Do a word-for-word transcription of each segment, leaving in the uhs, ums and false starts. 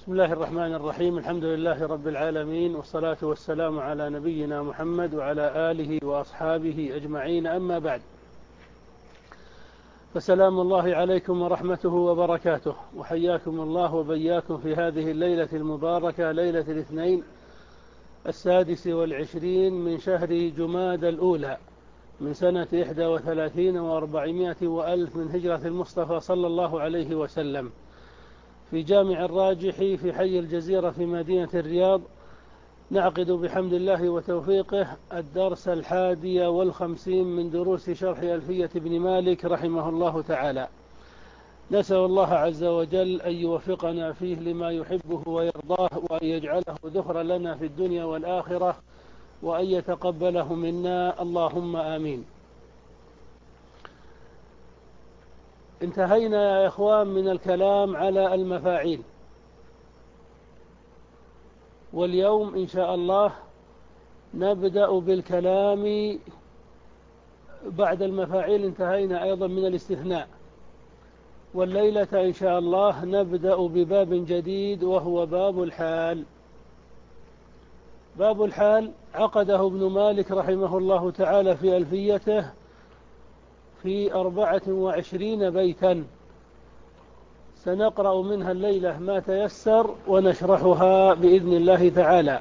بسم الله الرحمن الرحيم. الحمد لله رب العالمين، والصلاة والسلام على نبينا محمد وعلى آله وأصحابه أجمعين، أما بعد، فسلام الله عليكم ورحمته وبركاته، وحياكم الله وبياكم في هذه الليلة المباركة، ليلة الاثنين السادس والعشرين من شهر جماد الأولى من سنة إحدى وثلاثين وأربعمائة وألف من هجرة المصطفى صلى الله عليه وسلم، في جامع الراجح في حي الجزيرة في مدينة الرياض. نعقد بحمد الله وتوفيقه الدرس الحادي والخمسين من دروس شرح ألفية بن مالك رحمه الله تعالى. نسأل الله عز وجل أن يوفقنا فيه لما يحبه ويرضاه، وأن يجعله ذخرا لنا في الدنيا والآخرة، وأن يتقبله منا، اللهم آمين. انتهينا يا إخوان من الكلام على المفاعيل، واليوم إن شاء الله نبدأ بالكلام بعد المفاعيل. انتهينا أيضا من الاستثناء، والليلة إن شاء الله نبدأ بباب جديد وهو باب الحال. باب الحال عقده ابن مالك رحمه الله تعالى في ألفيته في أربعة وعشرين بيتا، سنقرأ منها الليلة ما تيسر ونشرحها بإذن الله تعالى.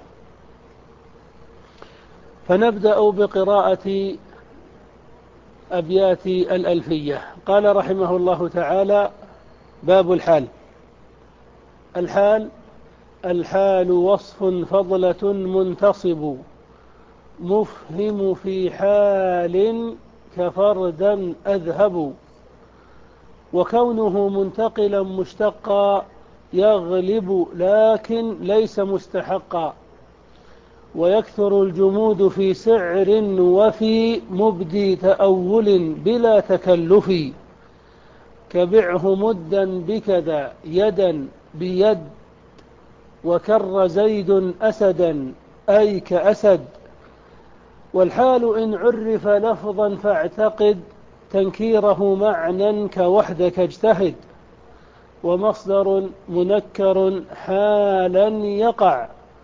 فنبدأ بقراءة أبيات الألفية. قال رحمه الله تعالى: باب الحال. الحال الحال وصف فضلة منتصب، مفهم في حال كفردا أذهب، وكونه منتقلا مشتقا يغلب لكن ليس مستحقا، ويكثر الجمود في سعر وفي مبدي تأول بلا تكلف، كبعه مدا بكذا يدا بيد، وكر زيد أسدا أي كأسد. والحال إن عرف لفظا فاعتقد تنكيره معنى كوحدك اجتهد، ومصدر منكر حالا يقع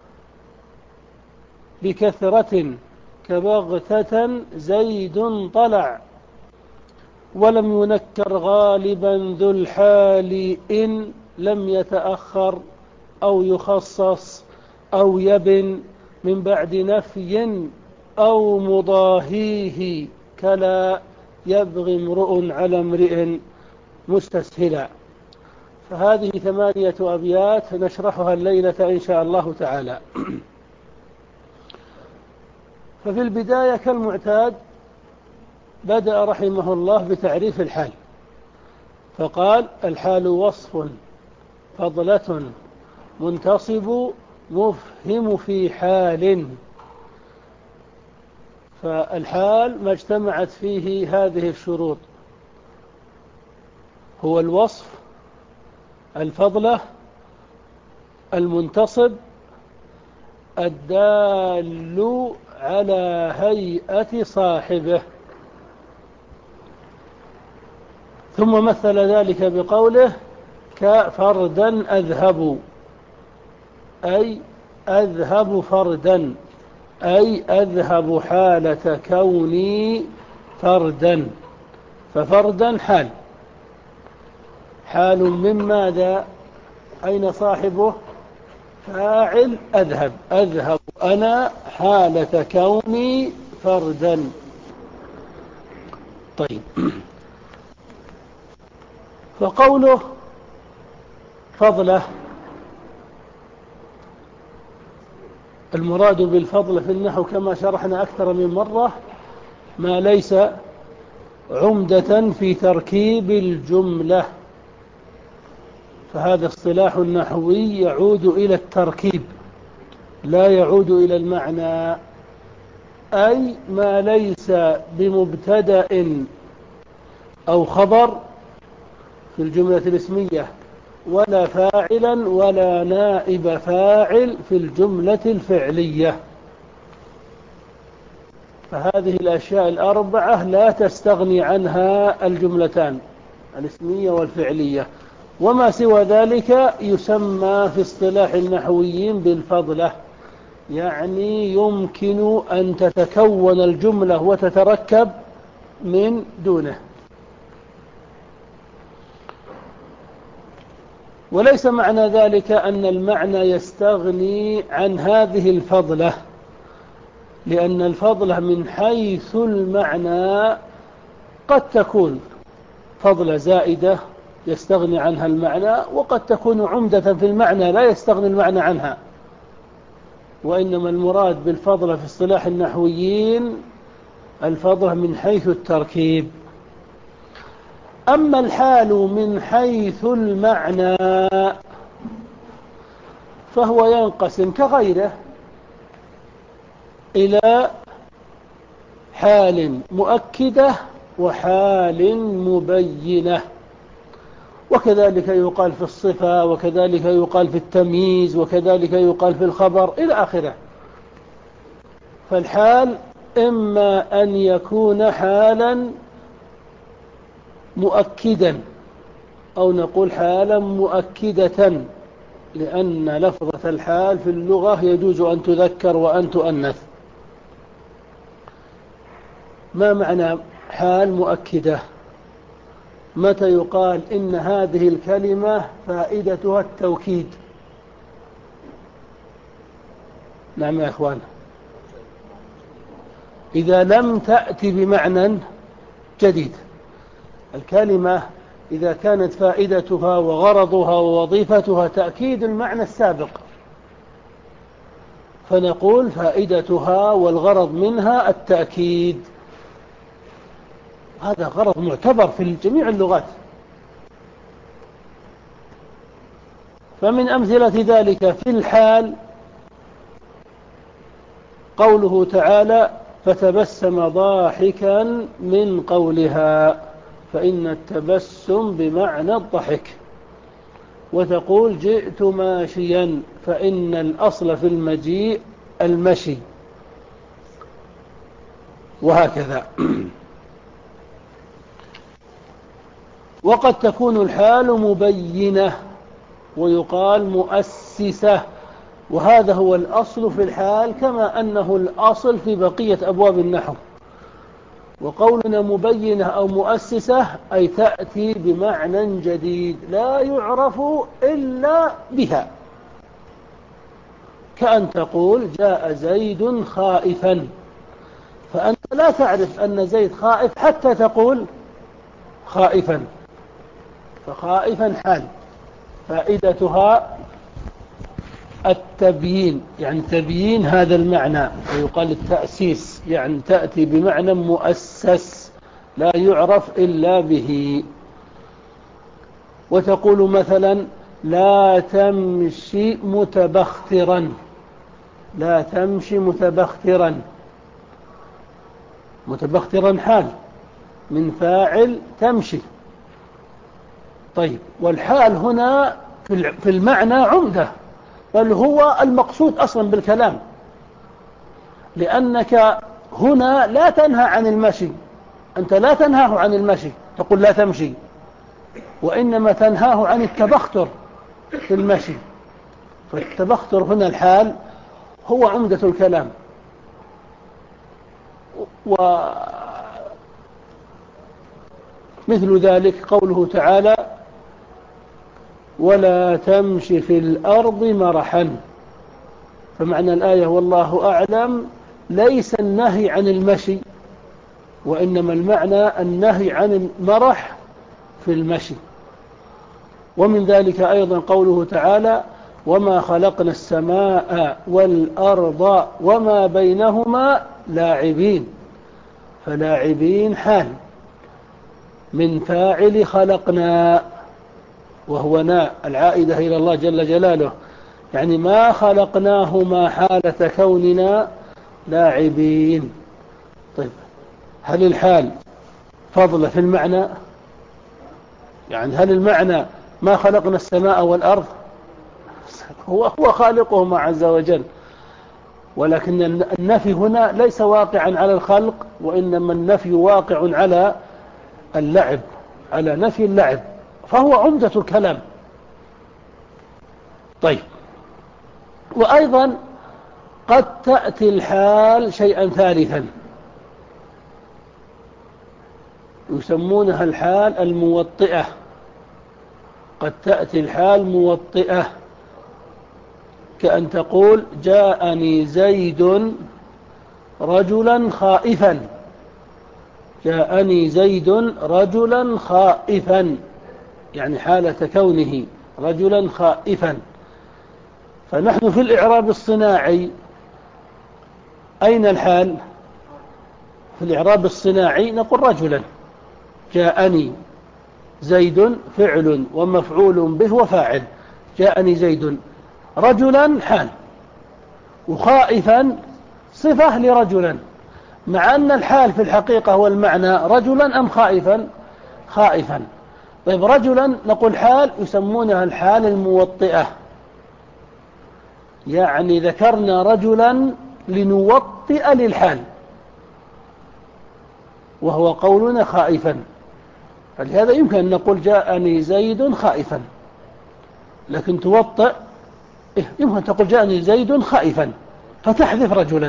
بكثرة كبغتة زيد طلع، ولم ينكر غالبا ذو الحال إن لم يتأخر أو يخصص أو يبن من بعد نفي أو مضاهيه، كلا يبغي امرؤ على امرئ مستسهلا. فهذه ثمانية أبيات نشرحها الليلة إن شاء الله تعالى. ففي البداية كالمعتاد بدأ رحمه الله بتعريف الحال، فقال: الحال وصف فضلة منتصب مفهم في حال. فالحال ما اجتمعت فيه هذه الشروط: هو الوصف، الفضلة، المنتصب، الدال على هيئة صاحبه. ثم مثل ذلك بقوله: كفردا أذهب، أي أذهب فردا، أي أذهب حالة كوني فردا. ففردا حال، حال من ماذا؟ أين صاحبه؟ فاعل أذهب، أذهب أنا حالة كوني فردا. طيب، فقوله فضلة، المراد بالفضل في النحو كما شرحنا أكثر من مرة ما ليس عمدة في تركيب الجملة، فهذا اصطلاح نحوي يعود إلى التركيب لا يعود إلى المعنى، أي ما ليس بمبتدأ أو خبر في الجملة الاسمية، ولا فاعلا ولا نائب فاعل في الجملة الفعلية. فهذه الأشياء الأربعة لا تستغني عنها الجملتان الاسمية والفعلية. وما سوى ذلك يسمى في اصطلاح النحويين بالفضلة، يعني يمكن أن تتكون الجملة وتتركب من دونه. وليس معنى ذلك أن المعنى يستغني عن هذه الفضلة، لأن الفضلة من حيث المعنى قد تكون فضلة زائدة يستغني عنها المعنى، وقد تكون عمدة في المعنى لا يستغني المعنى عنها. وإنما المراد بالفضلة في اصطلاح النحويين الفضلة من حيث التركيب. أما الحال من حيث المعنى فهو ينقسم كغيره إلى حال مؤكدة وحال مبينة، وكذلك يقال في الصفة، وكذلك يقال في التمييز، وكذلك يقال في الخبر إلى آخره. فالحال إما أن يكون حالا مؤكدا، أو نقول حالا مؤكدة، لأن لفظة الحال في اللغة يجوز أن تذكر وأن تؤنث. ما معنى حال مؤكدة؟ متى يقال إن هذه الكلمة فائدتها التوكيد؟ نعم يا إخوان، إذا لم تأتي بمعنى جديد. الكلمة إذا كانت فائدتها وغرضها ووظيفتها تأكيد المعنى السابق، فنقول فائدتها والغرض منها التأكيد. هذا غرض معتبر في جميع اللغات. فمن أمثلة ذلك في الحال قوله تعالى فتبسم ضاحكا من قولها، فإن التبسم بمعنى الضحك. وتقول جئت ماشيا، فإن الأصل في المجيء المشي، وهكذا. وقد تكون الحال مبينة ويقال مؤسسة، وهذا هو الأصل في الحال كما أنه الأصل في بقية أبواب النحو. وقولنا مبينة أو مؤسسة أي تأتي بمعنى جديد لا يعرف إلا بها، كأن تقول جاء زيد خائفا، فأنت لا تعرف أن زيد خائف حتى تقول خائفا. فخائفا حال فائدتها التبيين، يعني تبيين هذا المعنى، ويقال التأسيس، يعني تأتي بمعنى مؤسس لا يعرف إلا به. وتقول مثلا لا تمشي متبخترا، لا تمشي متبخترا، متبخترا حال من فاعل تمشي. طيب، والحال هنا في المعنى عمدة، بل هو المقصود أصلا بالكلام، لأنك هنا لا تنهى عن المشي، أنت لا تنهاه عن المشي تقول لا تمشي، وإنما تنهاه عن التبختر في المشي. فالتبختر هنا الحال هو عمدة الكلام. ومثل ذلك قوله تعالى ولا تمش في الأرض مرحا. فمعنى الآية والله أعلم ليس النهي عن المشي، وإنما المعنى النهي عن المرح في المشي. ومن ذلك أيضا قوله تعالى وما خلقنا السماء والأرض وما بينهما لاعبين. فلاعبين حال من فاعل خلقنا، وهو ناء العائدة إلى الله جل جلاله، يعني ما خلقناهما حالة كوننا لاعبين. طيب، هل الحال فضل في المعنى؟ يعني هل المعنى ما خلقنا السماء والأرض؟ هو هو خالقهما عز وجل، ولكن النفي هنا ليس واقعا على الخلق، وإنما النفي واقع على اللعب، على نفي اللعب. فهو عمدة الكلام. طيب، وأيضا قد تأتي الحال شيئا ثالثا يسمونها الحال الموطئة. قد تأتي الحال موطئة، كأن تقول جاءني زيد رجلا خائفا، جاءني زيد رجلا خائفا، يعني حالة كونه رجلا خائفا. فنحن في الإعراب الصناعي أين الحال؟ في الإعراب الصناعي نقول رجلا، جاءني زيد فعل ومفعول به وفاعل، جاءني زيد رجلا حال، وخائفا صفة لرجلا، مع أن الحال في الحقيقة هو المعنى رجلا أم خائفا؟ خائفا. طيب، رجلا نقول حال يسمونها الحال الموطئة، يعني ذكرنا رجلا لنوطئ للحال، وهو قولنا خائفا. فلهذا يمكن أن نقول جاءني زيد خائفا، لكن توطئ إيه؟ يمكن أن تقول جاءني زيد خائفا فتحذف رجلا.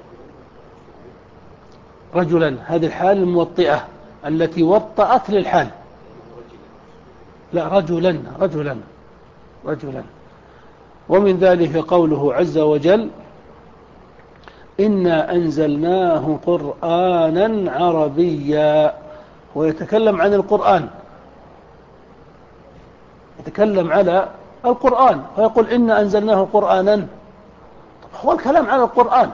رجلا هذه الحال الموطئة التي وطأت للحال. لا، رجلا رجلا رجلا. ومن ذلك قوله عز وجل إنا أنزلناه قرآنا عربيا، ويتكلم عن القرآن، يتكلم على القرآن فيقول إنا أنزلناه قرآنا. هو الكلام على القرآن،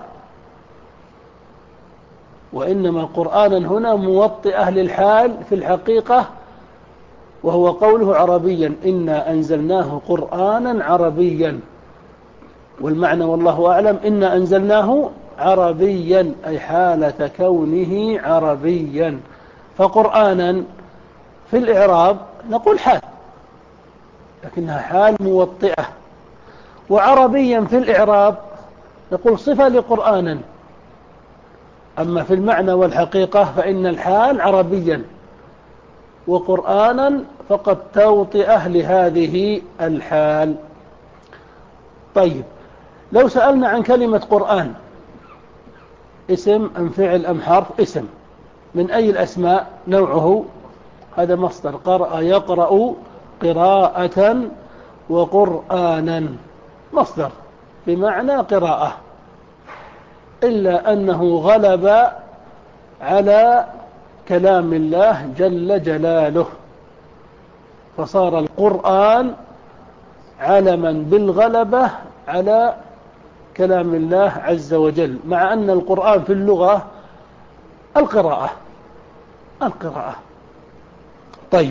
وإنما قرآنا هنا موطئة للحال في الحقيقة، وهو قوله عربيا، إنا أنزلناه قرآنا عربيا، والمعنى والله أعلم إنا أنزلناه عربيا أي حالة كونه عربيا. فقرآنا في الإعراب نقول حال، لكنها حال موطئة، وعربيا في الإعراب نقول صفة لقرآنا. أما في المعنى والحقيقة فإن الحال عربيا، وقرآنا فقد توطئة لهذه الحال. طيب، لو سألنا عن كلمة قرآن، اسم أم فعل أم حرف؟ اسم. من أي الأسماء؟ نوعه هذا مصدر، قرأ يقرأ قراءة وقرآنا، مصدر بمعنى قراءة، إلا أنه غلب على كلام الله جل جلاله، فصار القرآن علما بالغلبة على كلام الله عز وجل، مع أن القرآن في اللغة القراءة القراءة. طيب،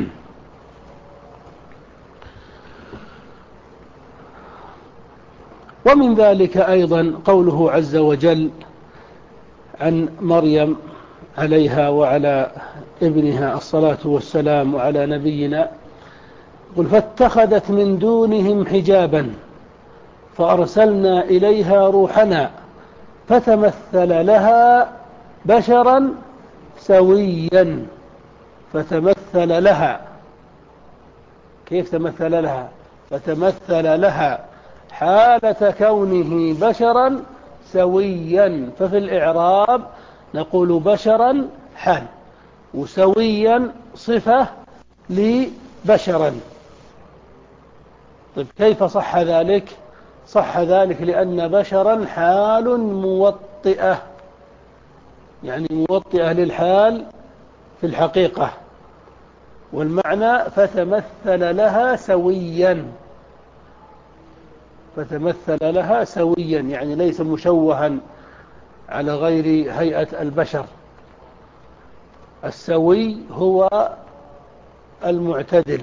ومن ذلك أيضا قوله عز وجل عن مريم عليها وعلى ابنها الصلاة والسلام وعلى نبينا، قل فاتخذت من دونهم حجابا فأرسلنا إليها روحنا فتمثل لها بشرا سويا. فتمثل لها، كيف تمثل لها؟ فتمثل لها حالة كونه بشرا سويا. ففي الإعراب نقول بشرا حال، وسويا صفة لبشرا. طيب، كيف صح ذلك؟ صح ذلك لأن بشرا حال موطئة، يعني موطئة للحال في الحقيقة، والمعنى فتمثل لها سويا، فتمثل لها سويا يعني ليس مشوها على غير هيئة البشر. السوي هو المعتدل،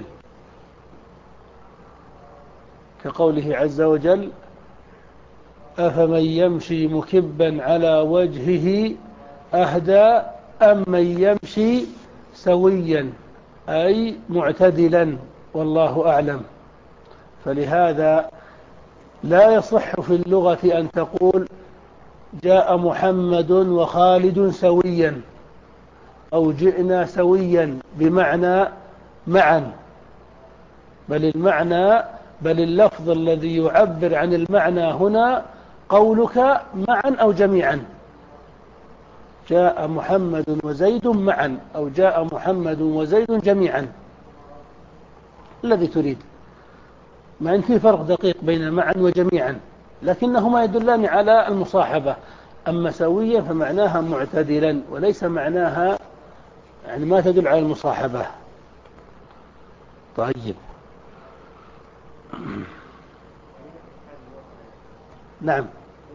كقوله عز وجل أفمن يمشي مكبا على وجهه أهدى أم من يمشي سويا أي معتدلا، والله أعلم. فلهذا لا يصح في اللغة أن تقول جاء محمد وخالد سويا، أو جئنا سويا بمعنى معا، بل المعنى بل اللفظ الذي يعبر عن المعنى هنا قولك معا أو جميعا. جاء محمد وزيد معا، أو جاء محمد وزيد جميعا، الذي تريد. مع أن في فرق دقيق بين معا وجميعا، لكنهما يدلان على المصاحبة. أما سويا فمعناها معتدلا، وليس معناها يعني ما تدل على المصاحبة. طيب. نعم.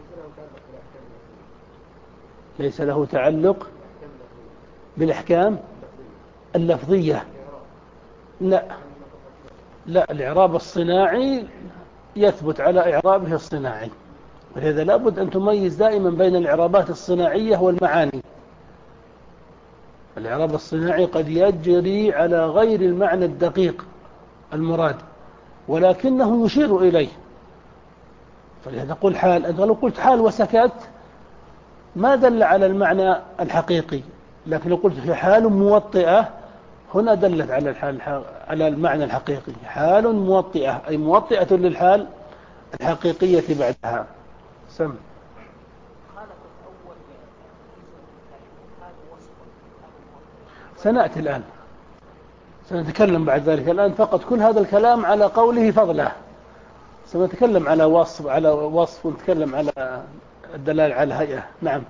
ليس له تعلق بالأحكام اللفظية. لا لا الإعراب الصناعي يثبت على إعرابه الصناعي، ولهذا لابد أن تميز دائما بين الإعرابات الصناعية والمعاني. الإعراب الصناعي قد يجري على غير المعنى الدقيق المراد، ولكنه يشير إليه. فلهذا قل حال، أنت لو قلت حال وسكت ما دل على المعنى الحقيقي، لكن لو قلت هي حال موطئة هنا دلت على الحال على المعنى الحقيقي. حال موطئة أي موطئة للحال الحقيقية بعدها. سم. سنأتي الآن، سنتكلم بعد ذلك. الآن فقط كل هذا الكلام على قوله فضله، سنتكلم على وصف على وصف ونتكلم على الدلالة على الهيئة. نعم.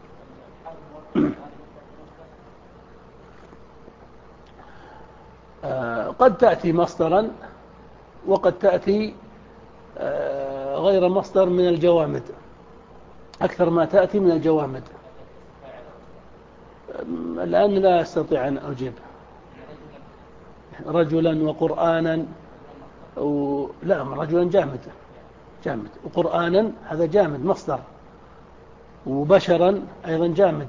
قد تأتي مصدرا، وقد تأتي غير مصدر من الجوامد، أكثر ما تأتي من الجوامد. الآن لا أستطيع أن أجيب. رجلا وقرآنا و... لا رجلا جامد جامد، وقرآنا هذا جامد مصدر، وبشرا أيضا جامد.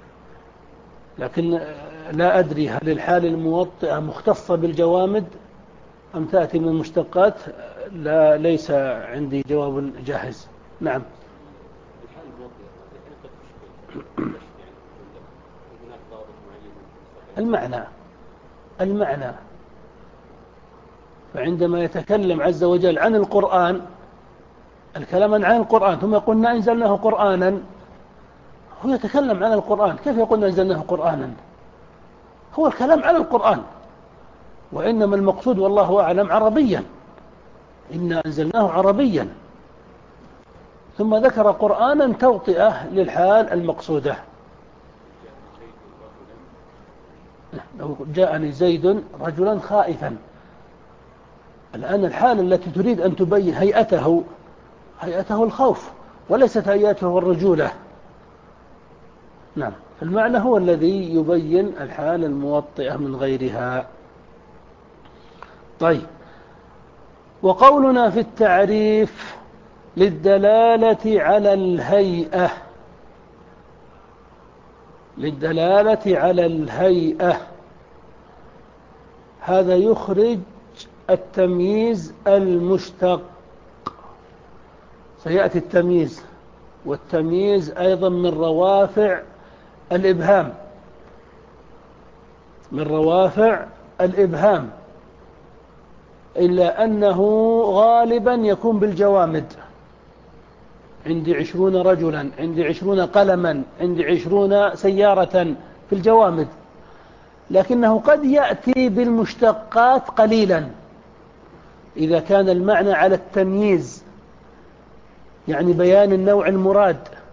لكن لا أدري هل الحال الموطئة مختصة بالجوامد أم تأتي من المشتقات. لا ليس عندي جواب جاهز. نعم. المعنى المعنى فعندما يتكلم عز وجل عن القرآن، الكلام عن القرآن، ثم يقولنا أنزلناه قرآنا، هو يتكلم عن القرآن. كيف يقولنا أنزلناه قرآنا؟ هو الكلام عن القرآن، وإنما المقصود والله أعلم عربيا، إنا أنزلناه عربيا. ثم ذكر قرآنا توطئة للحال المقصودة. لو جاءني زيد رجلا خائفا، الآن الحال التي تريد أن تبين هيئته هيئته الخوف، وليست هيئته الرجولة. نعم. المعنى هو الذي يبين الحال الموطئة من غيرها. طيب. وقولنا في التعريف للدلالة على الهيئة للدلالة على الهيئة هذا يخرج التمييز المشتق. سيأتي التمييز، والتمييز أيضا من روافع الإبهام من روافع الإبهام إلا أنه غالبا يكون بالجوامد. عندي عشرون رجلا، عندي عشرون قلما، عندي عشرون سيارة، في الجوامد. لكنه قد يأتي بالمشتقات قليلا إذا كان المعنى على التمييز، يعني بيان النوع المراد،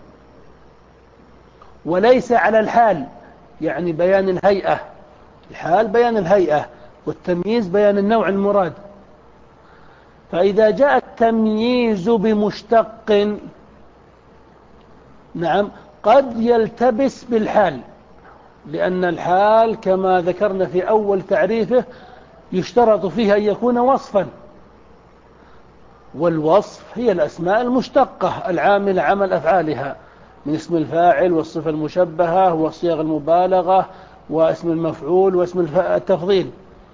وليس على الحال، يعني بيان الهيئة. الحال بيان الهيئة، والتمييز بيان النوع المراد. فإذا جاء التمييز بمشتق، نعم، قد يلتبس بالحال، لأن الحال كما ذكرنا في أول تعريفه يشترط فيها أن يكون وصفا، والوصف هي الأسماء المشتقة العاملة عمل أفعالها من اسم الفاعل والصفة المشبهة وصيغ المبالغة واسم المفعول واسم التفضيل.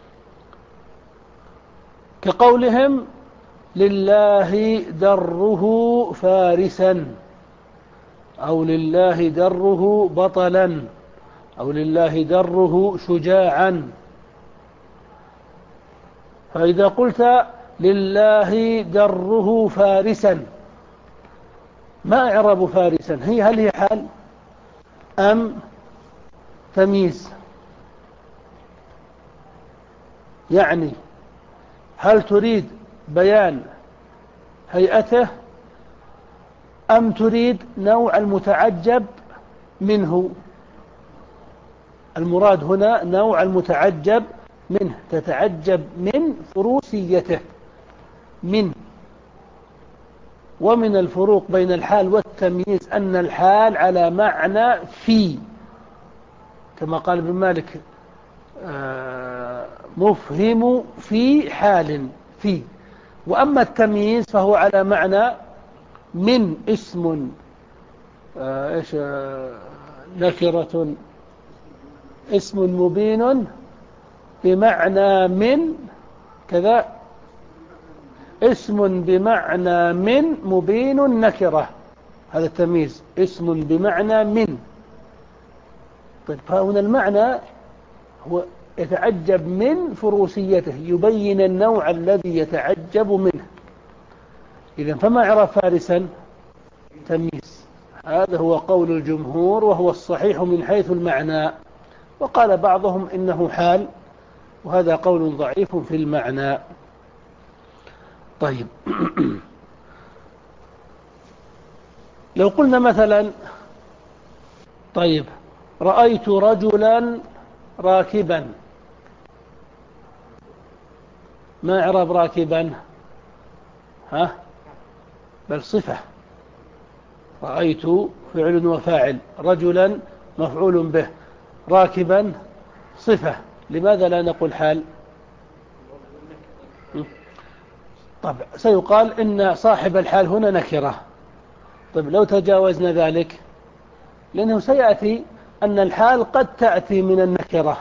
كقولهم لله دره فارسا، أو لله دره بطلا، أو لله دره شجاعا. فإذا قلت لله دره فارسا، ما إعراب فارسا؟ هي هل هي حال أم تمييز؟ يعني هل تريد بيان هيئته أم تريد نوع المتعجب منه؟ المراد هنا نوع المتعجب منه، تتعجب من فروسيته. من ومن الفروق بين الحال والتمييز أن الحال على معنى في، كما قال ابن مالك آه مفهم في حال في. وأما التمييز فهو على معنى من، اسم آه إيش آه نكرة، اسم مبين بمعنى من كذا، اسم بمعنى من مبين نكرة، هذا التمييز، اسم بمعنى من. طيب فهنا المعنى هو يتعجب من فروسيته، يبين النوع الذي يتعجب منه. إذن فما إعراب فارسا؟ تمييز. هذا هو قول الجمهور وهو الصحيح من حيث المعنى. وقال بعضهم إنه حال، وهذا قول ضعيف في المعنى. طيب لو قلنا مثلا طيب رأيت رجلا راكبا، ما إعراب راكبا؟ ها بل صفة. رأيت فعل وفاعل، رجلا مفعول به، راكبا صفة، لماذا لا نقول حال؟ طب سيقال إن صاحب الحال هنا نكرة. طيب لو تجاوزنا ذلك، لأنه سيأتي أن الحال قد تأتي من النكرة.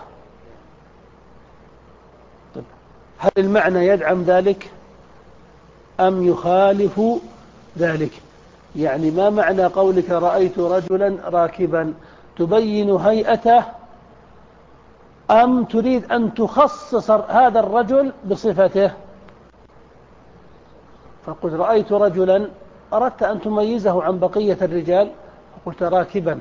طيب هل المعنى يدعم ذلك أم يخالف ذلك؟ يعني ما معنى قولك رأيت رجلا راكبا؟ تبين هيئته أم تريد أن تخصص هذا الرجل بصفته؟ فقلت رأيت رجلا، أردت أن تميزه عن بقية الرجال، فقلت راكبا،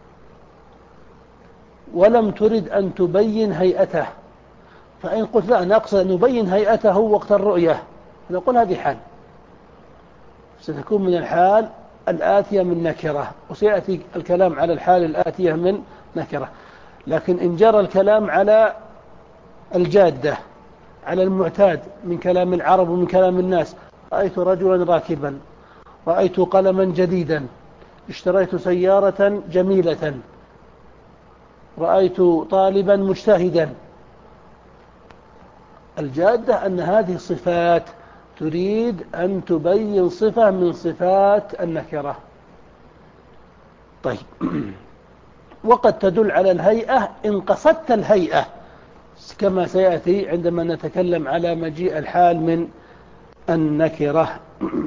ولم ترد أن تبين هيئته. فإن قلت لا، أنا أقصد أن نبين هيئته وقت الرؤية، نقول هذه حال، ستكون من الحال الآتية من نكرة، وسيأتي الكلام على الحال الآتية من نكرة. لكن إن جرى الكلام على الجادة، على المعتاد من كلام العرب ومن كلام الناس، رأيت رجلا راكبا، رأيت قلما جديدا، اشتريت سيارة جميلة، رأيت طالبا مجتهدا، الجادة أن هذه صفات تريد أن تبين صفة من صفات النكرة. طيب وقد تدل على الهيئة إن قصدت الهيئة، كما سيأتي عندما نتكلم على مجيء الحال من النكرة.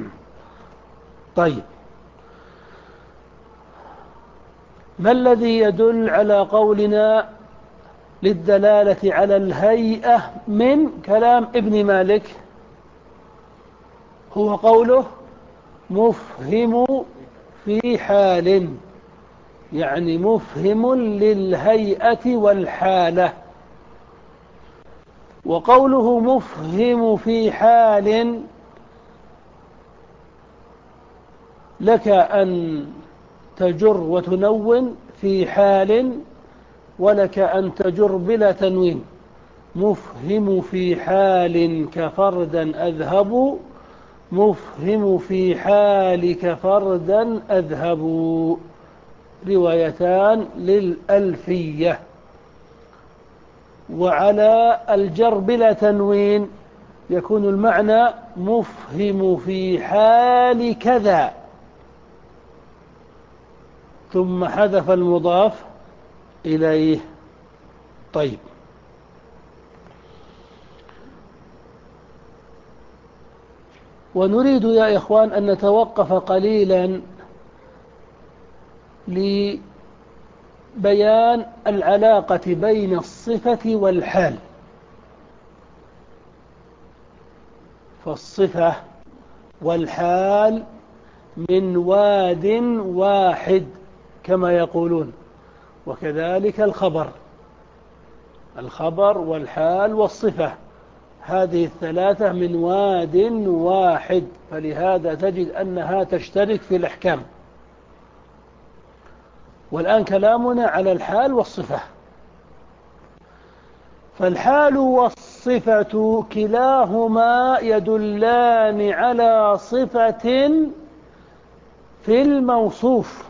طيب ما الذي يدل على قولنا للدلالة على الهيئة من كلام ابن مالك؟ هو قوله مفهم في حال، يعني مفهم للهيئة والحالة. وقوله مفهم في حال لك أن تجر وتنون في حال، ولك أن تجر بلا تنوين. مفهم في حال كفردا أذهب، مفهم في حال كفردا أذهب، روايتان للألفية. وعلى الجر بلا تنوين يكون المعنى مفهم في حال كذا، ثم حذف المضاف إليه. طيب ونريد يا إخوان أن نتوقف قليلا لبيان العلاقة بين الصفة والحال. فالصفة والحال من واد واحد كما يقولون، وكذلك الخبر الخبر والحال والصفة، هذه الثلاثة من واد واحد، فلهذا تجد أنها تشترك في الأحكام. والآن كلامنا على الحال والصفة. فالحال والصفة كلاهما يدلان على صفة في الموصوف.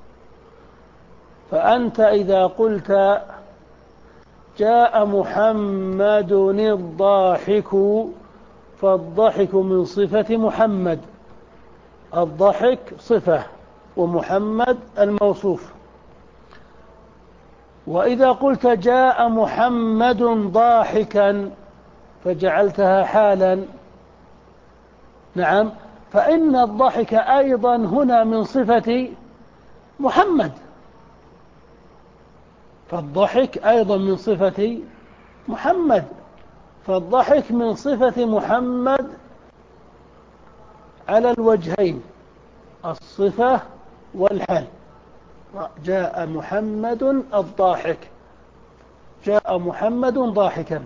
فأنت إذا قلت جاء محمد الضاحك، فالضحك من صفة محمد، الضحك صفة ومحمد الموصوف. وإذا قلت جاء محمد ضاحكا فجعلتها حالا، نعم، فإن الضحك أيضا هنا من صفة محمد، فالضحك أيضا من صفة محمد، فالضحك من صفة محمد على الوجهين، الصفة والحال. جاء محمد الضاحك، جاء محمد ضاحكا.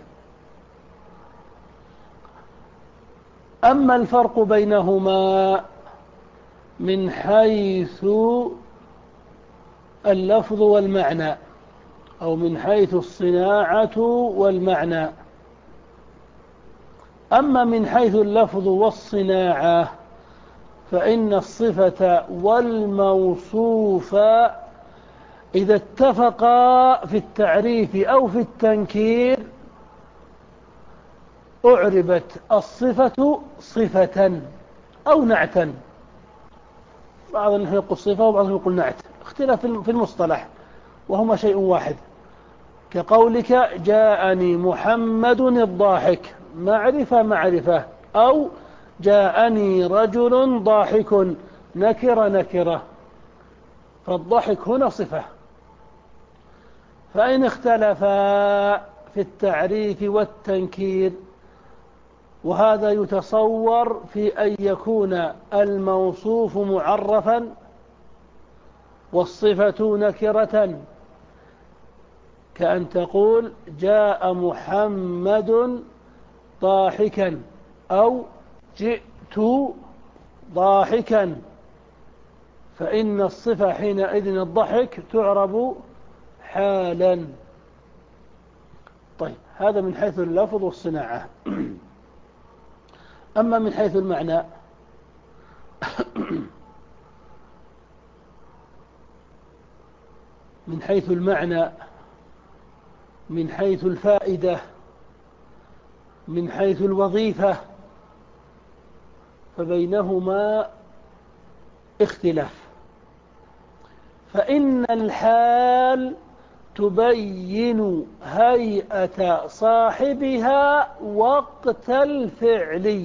أما الفرق بينهما من حيث اللفظ والمعنى، أو من حيث الصناعة والمعنى. أما من حيث اللفظ والصناعة فإن الصفة والموصوف إذا اتفقا في التعريف أو في التنكير أعربت الصفة صفة أو نعتا. بعض الناس يقول صفة وبعضهم يقول نعت، اختلاف في المصطلح وهما شيء واحد. كقولك جاءني محمد الضاحك، معرفة معرفة، أو جاءني رجل ضاحك، نكرة نكرة، فالضحك هنا صفة. فإن اختلفا في التعريف والتنكير، وهذا يتصور في أن يكون الموصوف معرفا والصفة نكرة، كأن تقول جاء محمد ضاحكا أو جئت ضاحكا، فإن الصفة حينئذ الضحك تعرب حالا. طيب، هذا من حيث اللفظ والصناعة. أما من حيث المعنى من حيث المعنى من حيث الفائدة، من حيث الوظيفة، فبينهما اختلاف. فإن الحال تبين هيئة صاحبها وقت الفعل،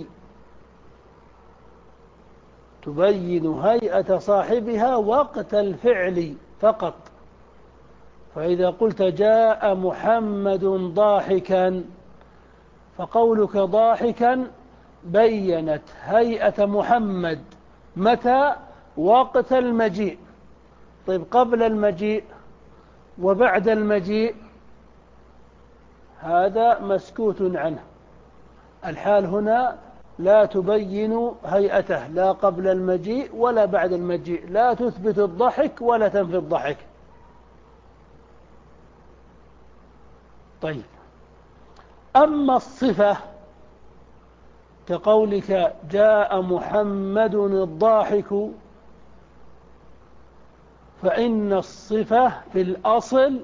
تبين هيئة صاحبها وقت الفعل فقط. فإذا قلت جاء محمد ضاحكا، فقولك ضاحكا بينت هيئة محمد متى؟ وقت المجيء. طيب، قبل المجيء وبعد المجيء هذا مسكوت عنه. الحال هنا لا تبين هيئته لا قبل المجيء ولا بعد المجيء، لا تثبت الضحك ولا تنفي الضحك. طيب، أما الصفة كقولك جاء محمد الضاحك، فإن الصفة في الأصل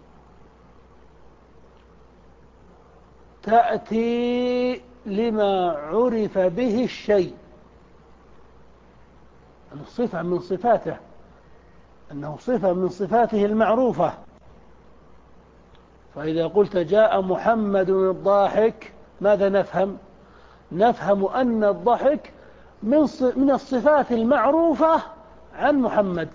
تأتي لما عرف به الشيء، الصفة من صفاته، أنه صفة من صفاته المعروفة. فإذا قلت جاء محمد الضاحك، ماذا نفهم؟ نفهم أن الضحك من الصفات المعروفة عن محمد.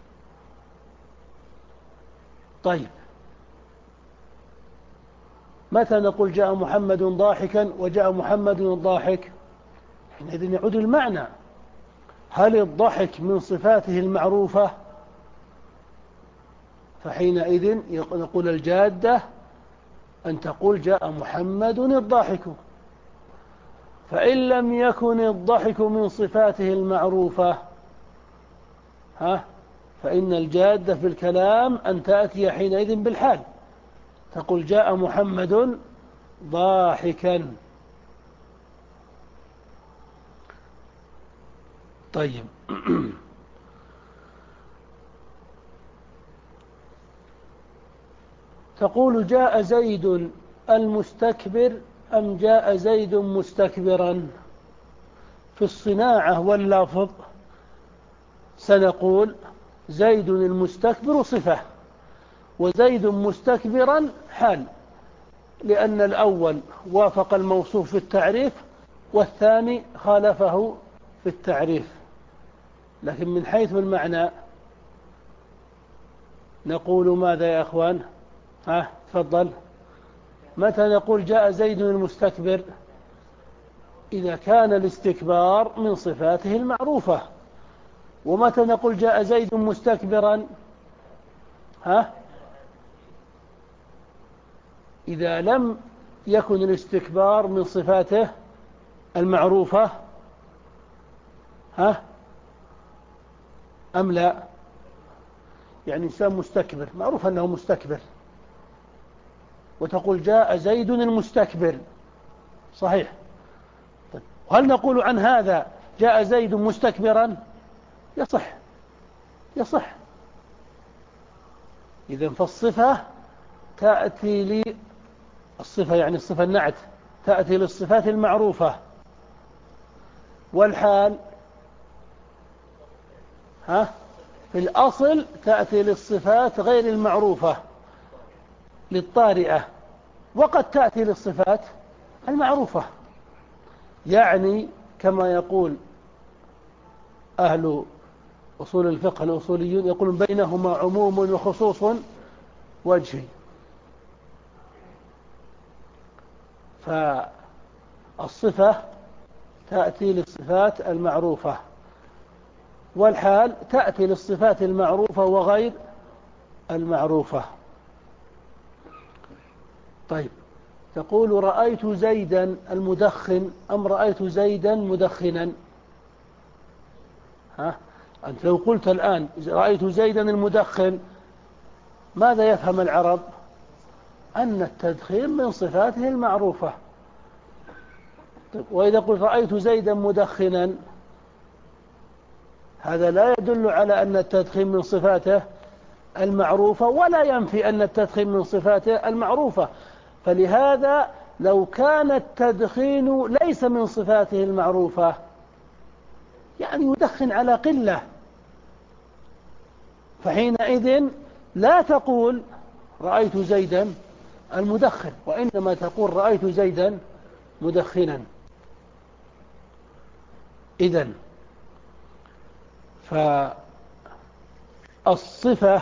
طيب، متى نقول جاء محمد ضاحكا وجاء محمد الضاحك؟ حينئذ يعود المعنى. هل الضحك من صفاته المعروفة؟ فحينئذ نقول الجادة أن تقول جاء محمد الضاحك. فإن لم يكن الضحك من صفاته المعروفة ها فإن الجادة في الكلام أن تأتي حينئذ بالحال، تقول جاء محمد ضاحكا. طيب تقول جاء زيد المستكبر أم جاء زيد مستكبرا؟ في الصناعة واللفظ سنقول زيد المستكبر صفة وزيد مستكبرا حال، لأن الأول وافق الموصوف في التعريف والثاني خالفه في التعريف. لكن من حيث المعنى نقول ماذا يا أخوان؟ ها تفضل. متى نقول جاء زيد المستكبر؟ إذا كان الاستكبار من صفاته المعروفة. ومتى نقول جاء زيد مستكبرا؟ ها إذا لم يكن الاستكبار من صفاته المعروفة ها أم لا؟ يعني إنسان مستكبر معروف أنه مستكبر وتقول جاء زيد المستكبر، صحيح. طيب وهل نقول عن هذا جاء زيد مستكبرا؟ يصح يصح. إذن فالصفة تأتي لي الصفة يعني الصفة النعت تأتي للصفات المعروفة، والحال ها في الأصل تأتي للصفات غير المعروفة للطارئة، وقد تأتي للصفات المعروفة. يعني كما يقول أهل أصول الفقه الأصوليون يقولون بينهما عموم وخصوص وجهي. فالصفة تأتي للصفات المعروفة، والحال تأتي للصفات المعروفة وغير المعروفة. طيب تقول رأيت زيدا المدخن أم رأيت زيدا مدخنا؟ ها أنت لو قلت الآن رأيت زيدا المدخن ماذا يفهم العرب؟ أن التدخين من صفاته المعروفة. طيب وإذا قلت رأيت زيدا مدخنا هذا لا يدل على أن التدخين من صفاته المعروفة ولا ينفي أن التدخين من صفاته المعروفة. فلهذا لو كان التدخين ليس من صفاته المعروفة يعني يدخن على قلة فحينئذ لا تقول رأيت زيدا المدخن، وإنما تقول رأيت زيدا مدخنا. إذن فالصفة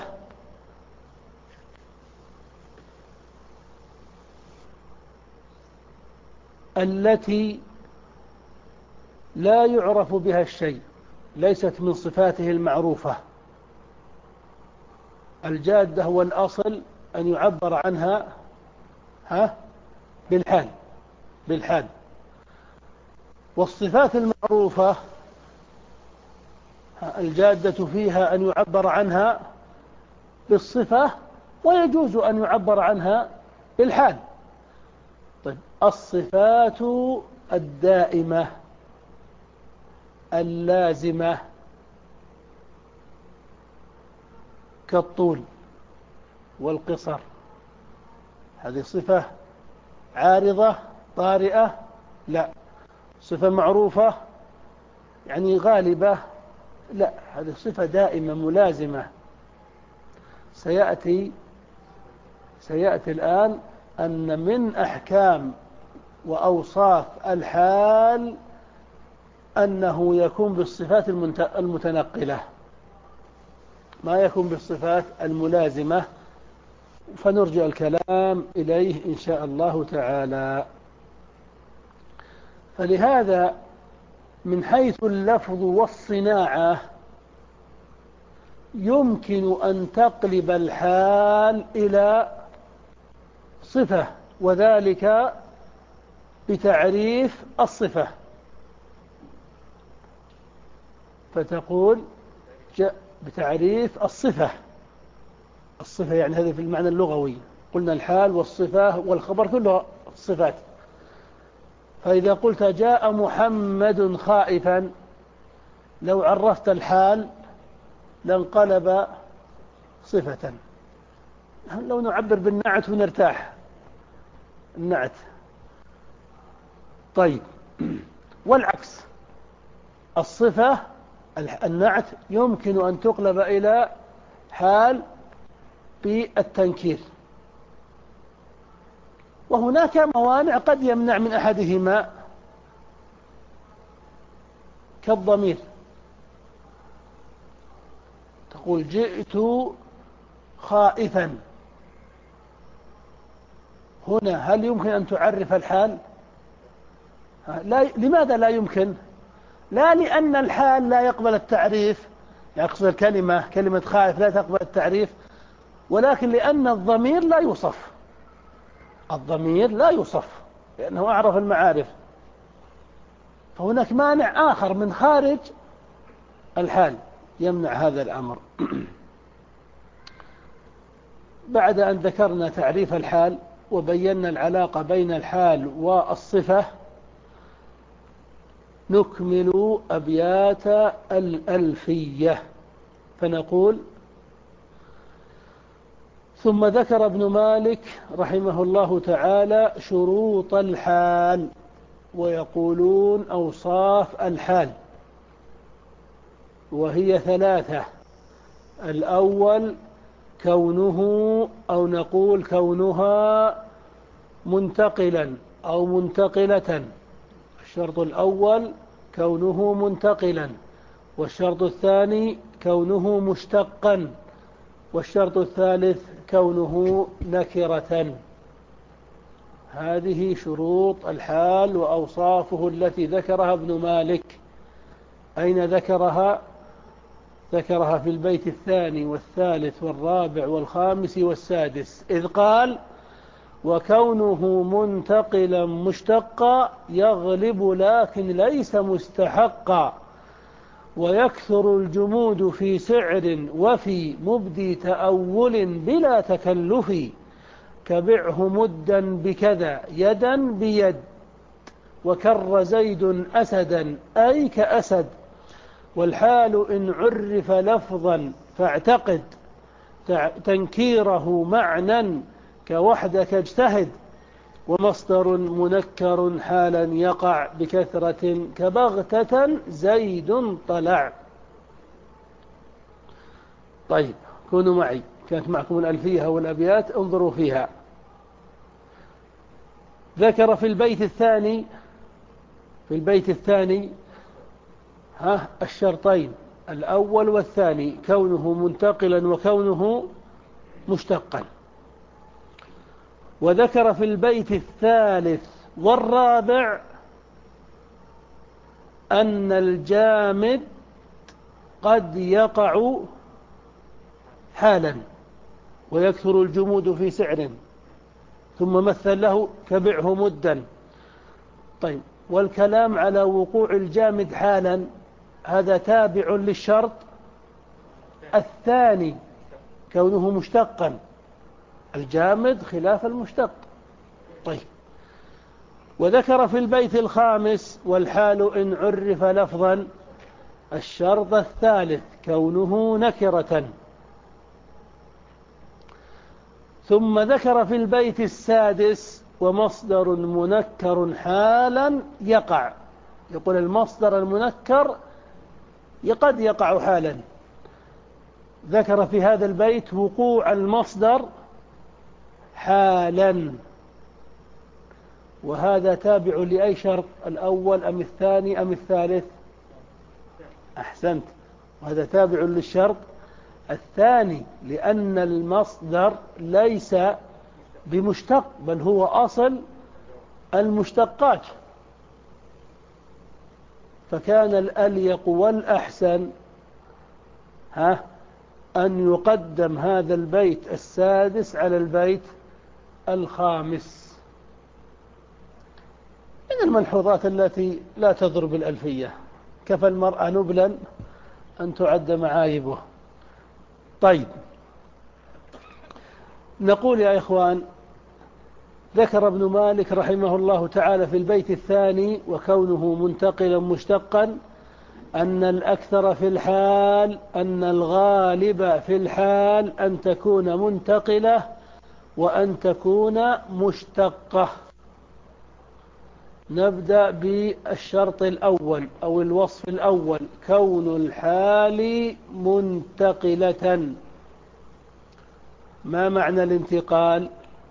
التي لا يعرف بها الشيء ليست من صفاته المعروفة الجادة هو الأصل أن يعبر عنها ها بالحال بالحال والصفات المعروفة الجادة فيها أن يعبر عنها بالصفة ويجوز أن يعبر عنها بالحال. طيب الصفات الدائمة اللازمة كالطول والقصر هذه صفة عارضة طارئة؟ لا. صفة معروفة يعني غالبة؟ لا، هذه صفة دائمة ملازمة. سيأتي سيأتي الآن أن من أحكام وأوصاف الحال أنه يكون بالصفات المتنقلة ما يكون بالصفات الملازمة، فنرجع الكلام إليه إن شاء الله تعالى. فلهذا من حيث اللفظ والصناعة يمكن أن تقلب الحال إلى صفة، وذلك بتعريف الصفة. فتقول جاء بتعريف الصفة. الصفة يعني هذا في المعنى اللغوي، قلنا الحال والصفة والخبر كلها صفات. فإذا قلت جاء محمد خائفا، لو عرفت الحال لانقلب صفة. لو نعبر بالنعت ونرتاح النعت. طيب، والعكس، الصفة النعت يمكن أن تقلب إلى حال بالتنكير، وهناك موانع قد يمنع من أحدهما كالضمير. تقول جئت خائفا، هنا هل يمكن أن تعرف الحال؟ لا. لماذا لا يمكن؟ لا لأن الحال لا يقبل التعريف، يقصد الكلمة كلمة خائف لا تقبل التعريف، ولكن لأن الضمير لا يوصف. الضمير لا يوصف لأنه أعرف المعارف، فهناك مانع آخر من خارج الحال يمنع هذا الأمر. بعد أن ذكرنا تعريف الحال وبينا العلاقة بين الحال والصفة، نكمل أبيات الألفية فنقول: ثم ذكر ابن مالك رحمه الله تعالى شروط الحال، ويقولون أوصاف الحال، وهي ثلاثة. الأول كونه، أو نقول كونها منتقلا أو منتقلة. الشرط الأول كونه منتقلا، والشرط الثاني كونه مشتقا، والشرط الثالث كونه نكرة. هذه شروط الحال وأوصافه التي ذكرها ابن مالك. أين ذكرها؟ ذكرها في البيت الثاني والثالث والرابع والخامس والسادس، إذ قال: وكونه منتقلا مشتقا يغلب لكن ليس مستحقا، ويكثر الجمود في سعر وفي مبدي تأول بلا تكلف، كبعه مدا بكذا يدا بيد، وكر زيد أسدا أي كأسد. والحال إن عرف لفظا فاعتقد تنكيره معنى كوحدك اجتهد، ومصدر منكر حالا يقع بكثرة كبغتة زيد طلع. طيب، كونوا معي، كانت معكم الألفية والأبيات، انظروا فيها. ذكر في البيت الثاني في البيت الثاني ها الشرطين الأول والثاني، كونه منتقلا وكونه مشتقا. وذكر في البيت الثالث والرابع أن الجامد قد يقع حالا ويكثر الجمود في سعر، ثم مثل له كبعه مدا. طيب، والكلام على وقوع الجامد حالا هذا تابع للشرط الثاني كونه مشتقا، الجامد خلاف المشتق. طيب، وذكر في البيت الخامس والحال إن عرف لفظا الشرط الثالث كونه نكرة. ثم ذكر في البيت السادس ومصدر منكر حالا يقع. يقول المصدر المنكر قد يقع حالا. ذكر في هذا البيت وقوع المصدر حالا، وهذا تابع لأي شرط؟ الأول أم الثاني أم الثالث؟ أحسنت، وهذا تابع للشرط الثاني لأن المصدر ليس بمشتق بل هو أصل المشتقات، فكان الأليق والأحسن ها أن يقدم هذا البيت السادس على البيت الخامس. من الملحوظات التي لا تضرب الألفية: كفى المرأة نبلا أن تعد معايبه. طيب، نقول يا إخوان: ذكر ابن مالك رحمه الله تعالى في البيت الثاني وكونه منتقلا مشتقا أن الأكثر في الحال أن الغالب في الحال أن تكون منتقلة وأن تكون مشتقة. نبدأ بالشرط الأول أو الوصف الأول: كون الحال منتقلة. ما معنى الانتقال؟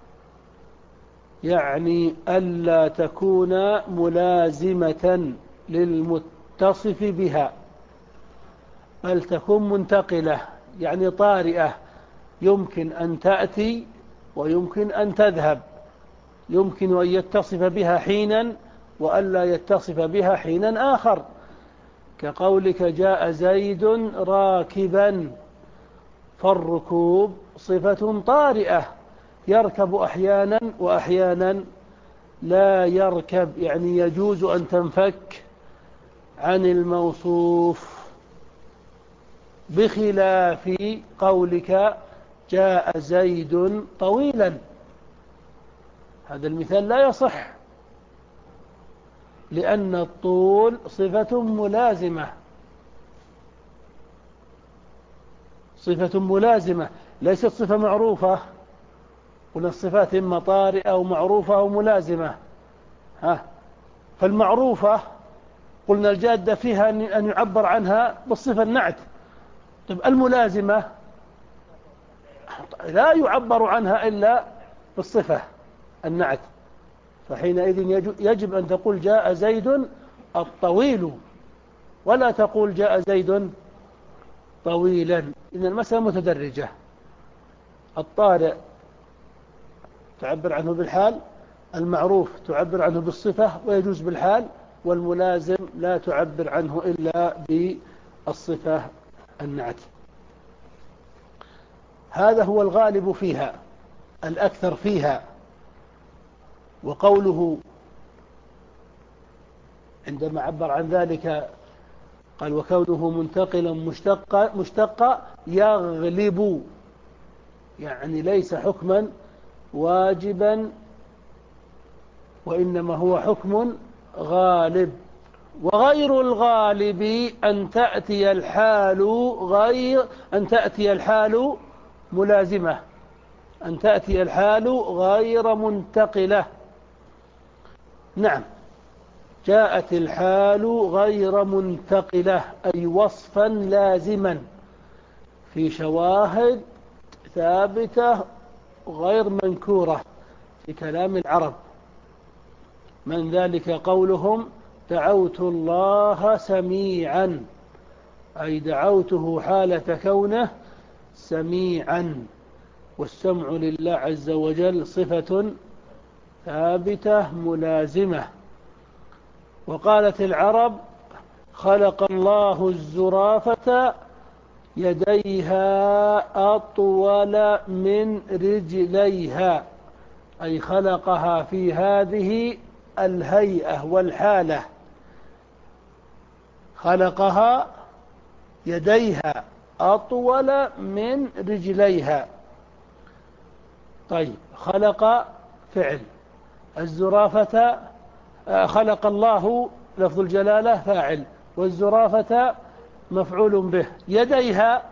يعني ألا تكون ملازمة للمتصف بها، بل تكون منتقلة، يعني طارئة، يمكن أن تأتي ويمكن أن تذهب، يمكن أن يتصف بها حينا وألا يتصف بها حينا آخر، كقولك جاء زيد راكبا، فالركوب صفة طارئة، يركب أحيانا وأحيانا لا يركب، يعني يجوز أن تنفك عن الموصوف، بخلاف قولك جاء زيد طويلا. هذا المثال لا يصح، لأن الطول صفة ملازمة، صفة ملازمة ليست صفة معروفة. قلنا الصفات إما طارئة أو معروفة أو ملازمة. ها، فالمعروفة قلنا الجادة فيها أن يعبر عنها بالصفة النعت. طيب الملازمة لا يعبر عنها إلا بالصفة النعت، فحينئذ يجب أن تقول جاء زيد الطويل، ولا تقول جاء زيد طويلا. إن المسألة متدرجة: الطارئ تعبر عنه بالحال، المعروف تعبر عنه بالصفة ويجوز بالحال، والملازم لا تعبر عنه إلا بالصفة النعت. هذا هو الغالب فيها، الأكثر فيها. وقوله عندما عبر عن ذلك قال وكونه منتقلا مشتقا مشتقا يغلب، يعني ليس حكما واجبا وإنما هو حكم غالب. وغير الغالب أن تأتي الحال غير أن تأتي الحال ملازمة، أن تأتي الحال غير منتقلة. نعم، جاءت الحال غير منتقلة، أي وصفا لازما في شواهد ثابتة غير منكورة في كلام العرب. من ذلك قولهم دعوت الله سميعا، أي دعوته حالة كونه سميعا، والسمع لله عز وجل صفة ثابتة ملازمة. وقالت العرب خلق الله الزرافة يديها أطول من رجليها، أي خلقها في هذه الهيئة والحالة، خلقها يديها أطول من رجليها. طيب، خلق فعل، الزرافة خلق الله لفظ الجلالة فاعل، والزرافة مفعول به، يديها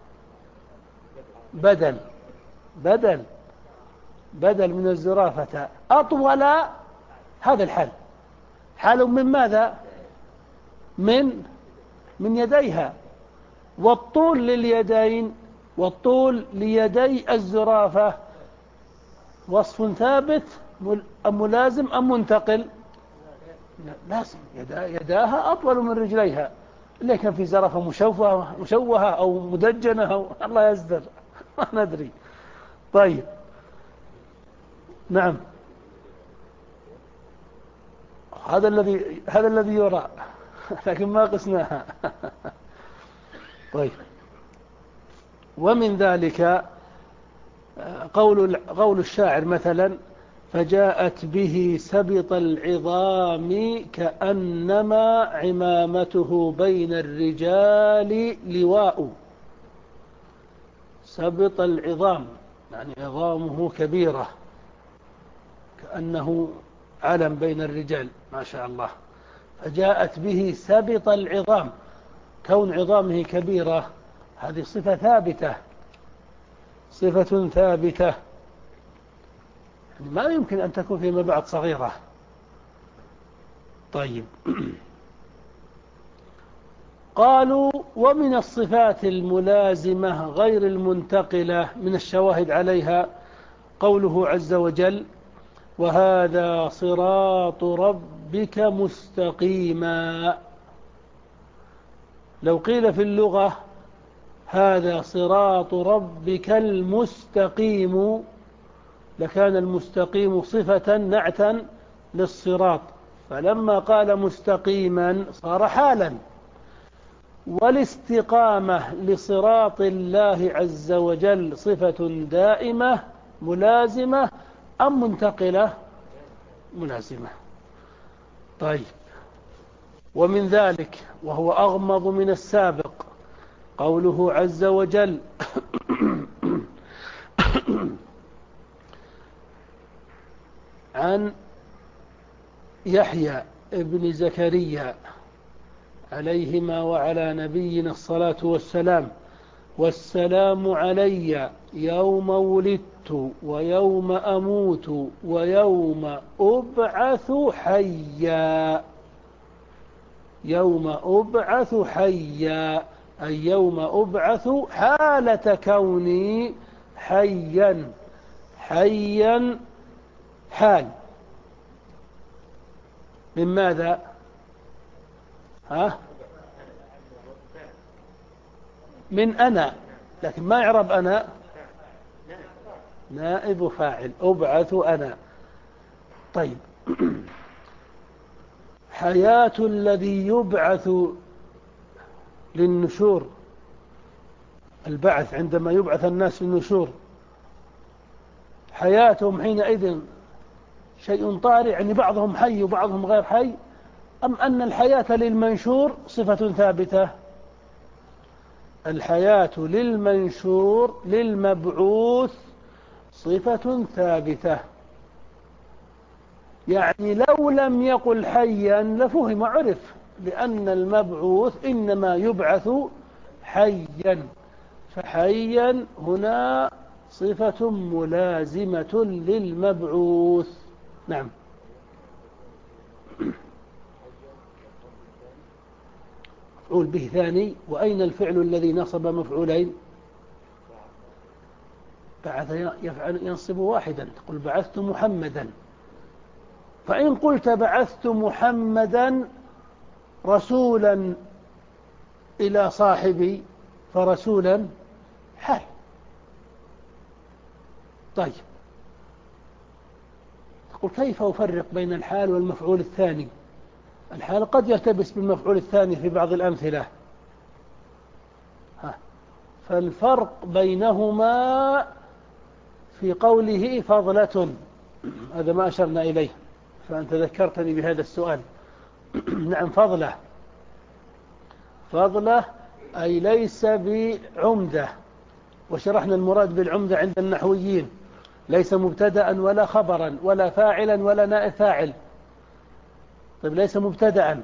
بدل بدل بدل من الزرافة، أطول، هذا الحال، حال من ماذا؟ من من يديها. والطول لليدين، والطول ليدي الزرافة وصف ثابت أم ملازم أم منتقل؟ لازم، يداها أطول من رجليها، اللي كان في زرافة مشوهة, مشوهة أو مدجنة أو الله يصدر ما ندري. طيب نعم، هذا الذي هذا الذي يرى لكن ما قسناها. طيب، ومن ذلك قول قول الشاعر مثلا: فجاءت به سبط العظام كأنما عمامته بين الرجال لواء. سبط العظام يعني عظامه كبيرة كأنه علم بين الرجال، ما شاء الله. فجاءت به سبط العظام، كون عظامه كبيرة هذه صفة ثابتة، صفة ثابتة، يعني ما يمكن أن تكون فيما بعد صغيرة. طيب قالوا: ومن الصفات الملازمة غير المنتقلة من الشواهد عليها قوله عز وجل: وهذا صراط ربك مستقيما. لو قيل في اللغة هذا صراط ربك المستقيم لكان المستقيم صفة نعتا للصراط، فلما قال مستقيما صار حالا. والاستقامة لصراط الله عز وجل صفة دائمة ملازمة أم منتقلة؟ ملازمة. طيب، ومن ذلك وهو أغمض من السابق قوله عز وجل: عن يحيى ابن زكريا عليهما وعلى نبينا الصلاة والسلام: والسلام علي يوم ولدت ويوم أموت ويوم أبعث حيا. يوم أبعث حيا أي يوم أبعث حالة كوني حيا. حيا حال من ماذا؟ ها؟ من أنا، لكن ما يعرب أنا، نائب فاعل، أبعث أنا. طيب حياة الذي يبعث للنشور، البعث عندما يبعث الناس للنشور، حياتهم حينئذ شيء طارئ، يعني بعضهم حي وبعضهم غير حي، أم أن الحياة للمنشور صفة ثابتة؟ الحياة للمنشور للمبعوث صفة ثابتة، يعني لو لم يقل حيا لفهم عرف، لأن المبعوث إنما يبعث حيا، فحيا هنا صفة ملازمة للمبعوث. نعم. مفعول به ثاني. وأين الفعل الذي نصب مفعولين؟ بعث يفعل ينصب واحدا، تقول بعثت محمدا. فإن قلت بعثت محمدا رسولا إلى صاحبي فرسولا حال. طيب تقول كيف أفرق بين الحال والمفعول الثاني؟ الحال قد يلتبس بالمفعول الثاني في بعض الأمثلة، ها. فالفرق بينهما في قوله فضلة، هذا ما أشرنا إليه، فأنت ذكرتني بهذا السؤال. نعم، فضلة. فضلة أي ليس بعمدة، وشرحنا المراد بالعمدة عند النحويين: ليس مبتدأ ولا خبرا ولا فاعلا ولا نائب فاعل. طيب ليس مبتدأ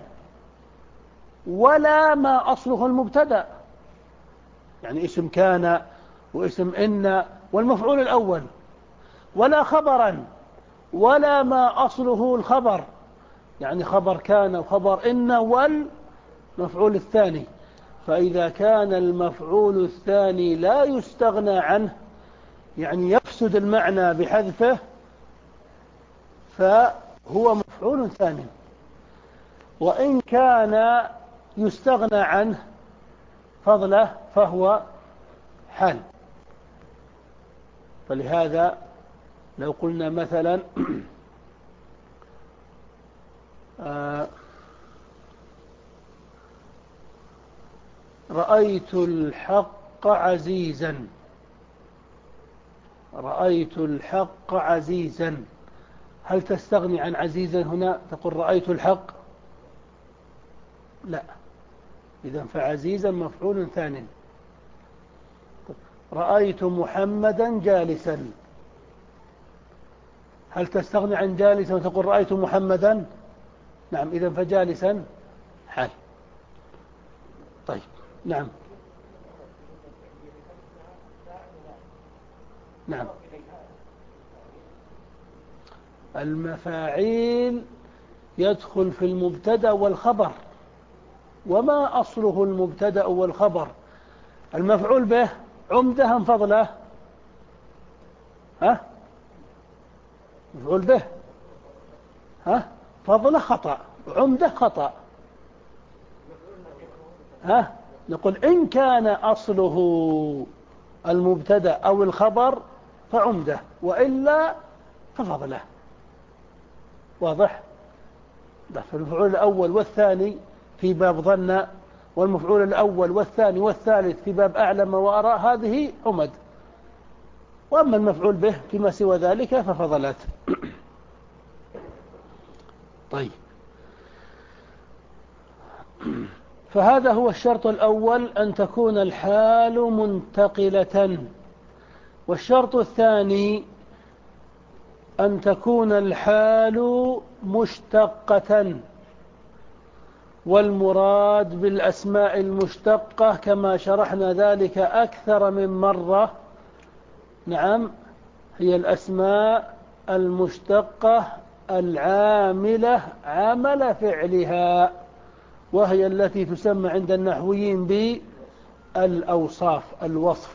ولا ما أصله المبتدأ، يعني اسم كان واسم إن والمفعول الأول، ولا خبرا ولا ما أصله الخبر، يعني خبر كان وخبر إن والمفعول الثاني. فإذا كان المفعول الثاني لا يستغنى عنه، يعني يفسد المعنى بحذفه، فهو مفعول ثاني. وإن كان يستغنى عنه فضله فهو حال. فلهذا لو قلنا مثلا آه رأيت الحق عزيزا، رأيت الحق عزيزا، هل تستغني عن عزيزا هنا؟ تقول رأيت الحق؟ لا. إذن فعزيزا مفعول ثاني. رأيت محمدا جالسا، هل تستغني عن جالسا وتقول رأيت محمدا؟ نعم. إذن فجالسا حال. طيب نعم نعم. المفاعيل يدخل في المبتدأ والخبر، وما أصله المبتدأ والخبر؟ المفعول به عمده أم فضله؟ ها؟ مفعول به ها؟ فضله خطأ، عمده خطأ. ها؟ نقول إن كان أصله المبتدأ أو الخبر فعمده، وإلا ففضله. واضح؟ فالمفعول الأول والثاني في باب ظن، والمفعول الأول والثاني والثالث في باب أعلم وأرى، هذه عمد. وأما المفعول به فيما سوى ذلك ففضلات. طيب، فهذا هو الشرط الأول، أن تكون الحال منتقلة. والشرط الثاني أن تكون الحال مشتقة. والمراد بالأسماء المشتقة كما شرحنا ذلك أكثر من مرة، نعم، هي الأسماء المشتقة العاملة عمل فعلها، وهي التي تسمى عند النحويين بالأوصاف، الوصف،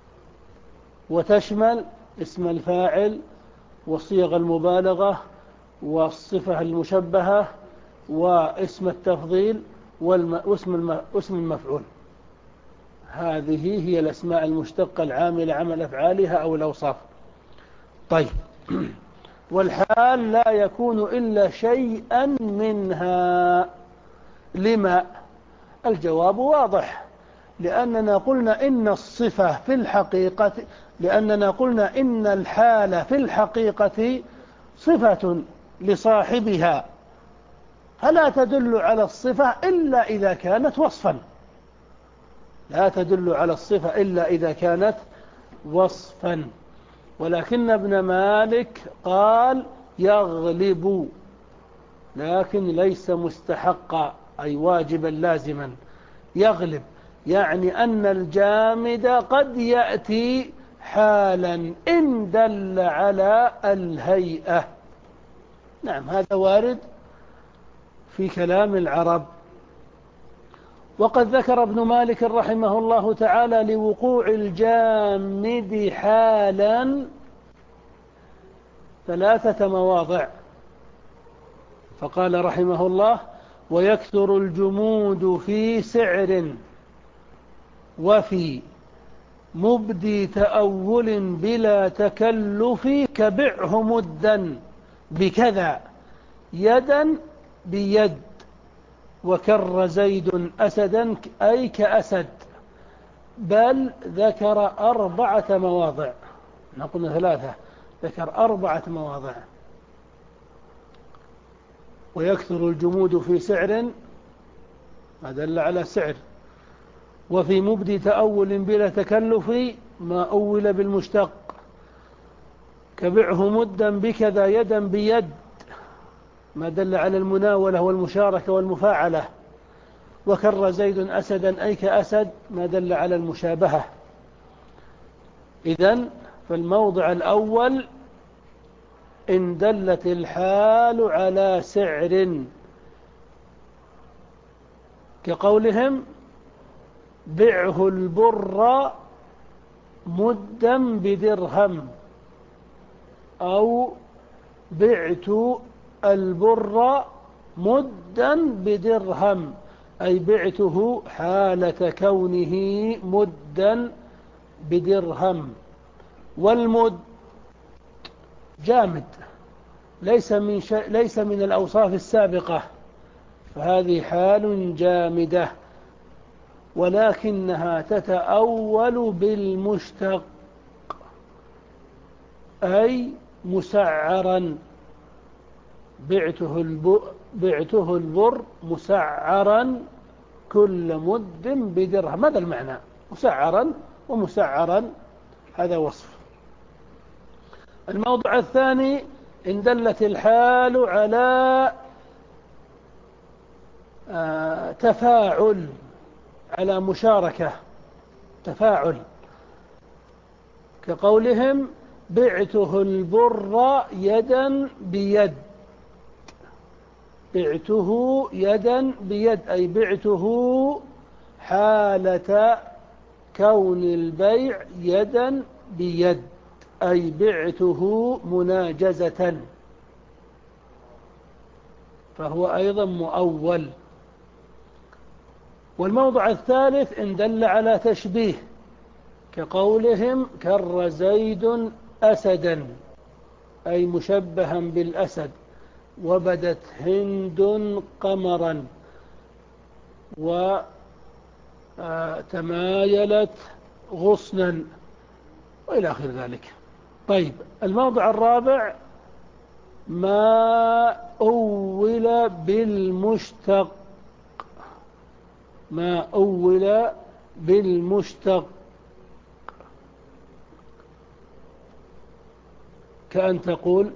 وتشمل اسم الفاعل وصيغ المبالغة والصفة المشبهة واسم التفضيل واسم المفعول. هذه هي الأسماء المشتقة العاملة عمل أفعالها أو الأوصاف. طيب، والحال لا يكون إلا شيئا منها. لما؟ الجواب واضح، لأننا قلنا إن الصفة في الحقيقة لأننا قلنا إن الحال في الحقيقة صفة لصاحبها، فلا تدل على الصفة إلا إذا كانت وصفا. لا تدل على الصفة إلا إذا كانت وصفا. ولكن ابن مالك قال يغلب، لكن ليس مستحقا أي واجبا لازما. يغلب يعني أن الجامد قد يأتي حالا إن دل على الهيئة. نعم، هذا وارد في كلام العرب. وقد ذكر ابن مالك رحمه الله تعالى لوقوع الجامد حالا ثلاثة مواضع، فقال رحمه الله: ويكثر الجمود في سعر وفي مبدي تأول بلا تكلف كبعه مدا بكذا يدا بيد وكر زيد أسدا أي كأسد. بل ذكر أربعة مواضع، نقول ثلاثة، ذكر أربعة مواضع. ويكثر الجمود في سعر، ما دل على سعر. وفي مبدي تأول بلا تكلف، ما أول بالمشتق. كبعه مدا بكذا يدا بيد، ما دل على المناولة والمشاركة والمفاعلة. وكر زيد أسدا أي كأسد، ما دل على المشابهة. إذن فالموضع الأول إن دلت الحال على سعر، كقولهم: بعه البر مدا بدرهم، أو بعت البر مدا بدرهم، أي بعته حالة كونه مدا بدرهم. والمد جامد ليس من, شيء ليس من الأوصاف السابقة، فهذه حال جامدة، ولكنها تتأول بالمشتق، أي مسعرا. بعته, الب... بعته البر مسعرا كل مد بدرهم، هذا المعنى، مسعرا ومسعرا، هذا وصف. الموضع الثاني إن دلت الحال على آه تفاعل، على مشاركة، تفاعل، كقولهم بعته البر يدا بيد. بعته يدا بيد أي بعته حالة كون البيع يدا بيد، أي بعته مناجزة، فهو أيضا مؤول. والموضع الثالث إن دل على تشبيه، كقولهم كر زيد أسدا، أي مشبها بالأسد. وبدت هند قمرا، وتمايلت غصنا، وإلى آخر ذلك. طيب، الموضع الرابع ما أول بالمشتق. ما أول بالمشتق، كأن تقول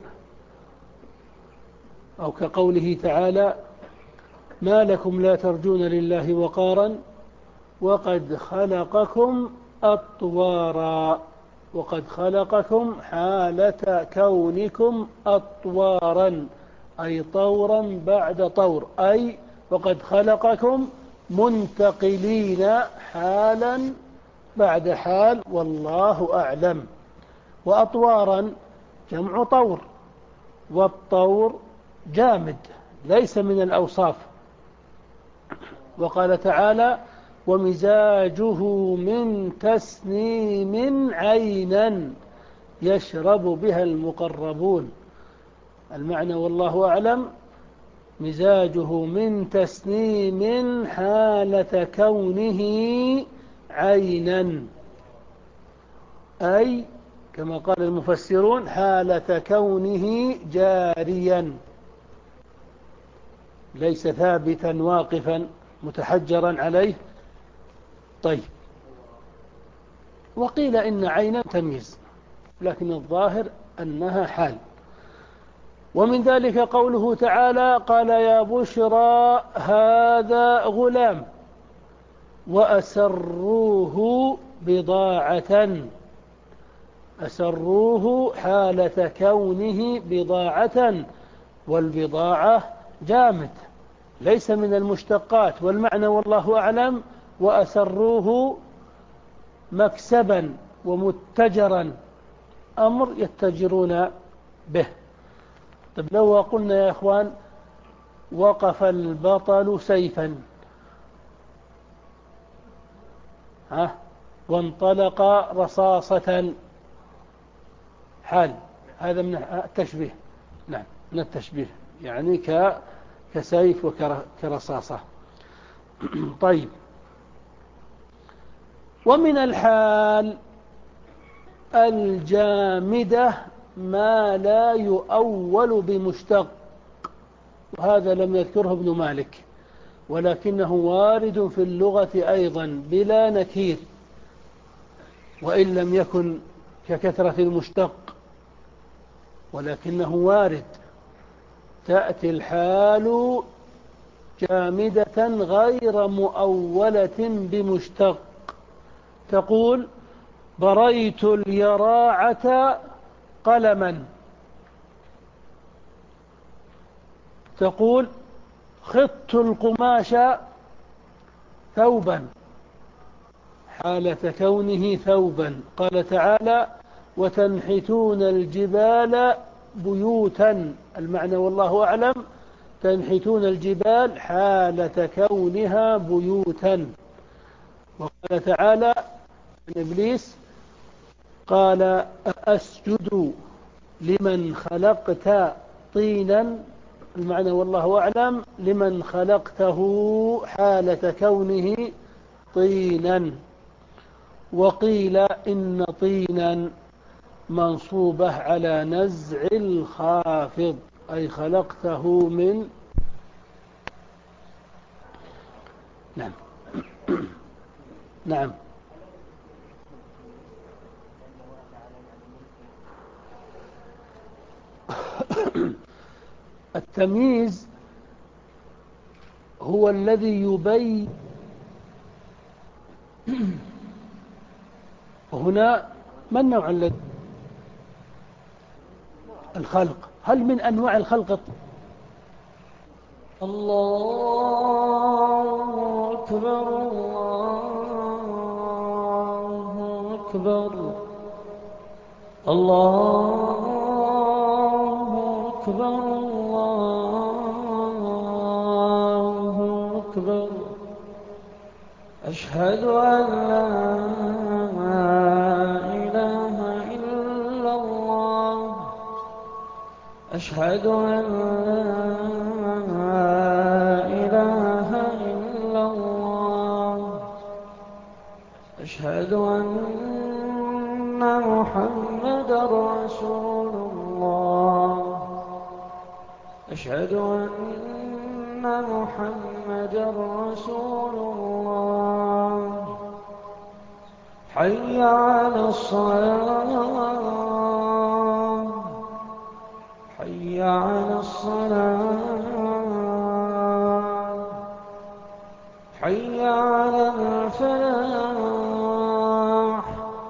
أو كقوله تعالى ما لكم لا ترجون لله وقارا وقد خلقكم أطوارا. وقد خلقكم حالة كونكم أطوارا، أي طورا بعد طور، أي وقد خلقكم منتقلين حالا بعد حال، والله أعلم. وأطوارا جمع طور، والطور جامد ليس من الأوصاف. وقال تعالى ومزاجه من تسنيم عينا يشرب بها المقربون. المعنى والله أعلم مزاجه من تسنيم حالة كونه عينا، أي كما قال المفسرون حالة كونه جاريا، ليس ثابتا واقفا متحجرا عليه. طيب، وقيل إن عينا تمييز، لكن الظاهر أنها حال. ومن ذلك قوله تعالى قال يا بشرى هذا غلام وأسروه بضاعة. أسروه حالة كونه بضاعة، والبضاعة جامد ليس من المشتقات. والمعنى والله أعلم وأسروه مكسبا ومتجرا، أمر يتجرون به. طيب، لو قلنا يا إخوان وقف البطل سيفا ها وانطلق رصاصة، حال، هذا من التشبيه. نعم، من التشبيه، يعني كسيف وكرصاصة. طيب، ومن الحال الجامدة ما لا يؤول بمشتق، وهذا لم يذكره ابن مالك، ولكنه وارد في اللغة أيضا بلا نكير، وإن لم يكن ككثرة المشتق، ولكنه وارد. تأتي الحال جامدة غير مؤولة بمشتق، تقول بريت اليراعة قلما، تقول خط القماش ثوبا، حالة كونه ثوبا. قال تعالى وتنحتون الجبال بيوتا، المعنى والله أعلم تنحتون الجبال حالة كونها بيوتا. وقال تعالى عن إبليس قال أأسجد لمن خلقت طينا، المعنى والله أعلم لمن خلقته حالة كونه طينا. وقيل إن طينا منصوبة على نزع الخافض، أي خلقته من نعم نعم التمييز هو الذي يبين. هنا ما النوع الذي الخلق؟ هل من أنواع الخلق؟ الله أكبر الله أكبر الله أكبر الله أكبر. أشهد أن لا إله إلا الله أشهد أن لا إله إلا الله أشهد أن محمدا رسول الله أشهد أن محمدا رسول الله. حي على الصلاة حي على الصلاة حي على الفلاح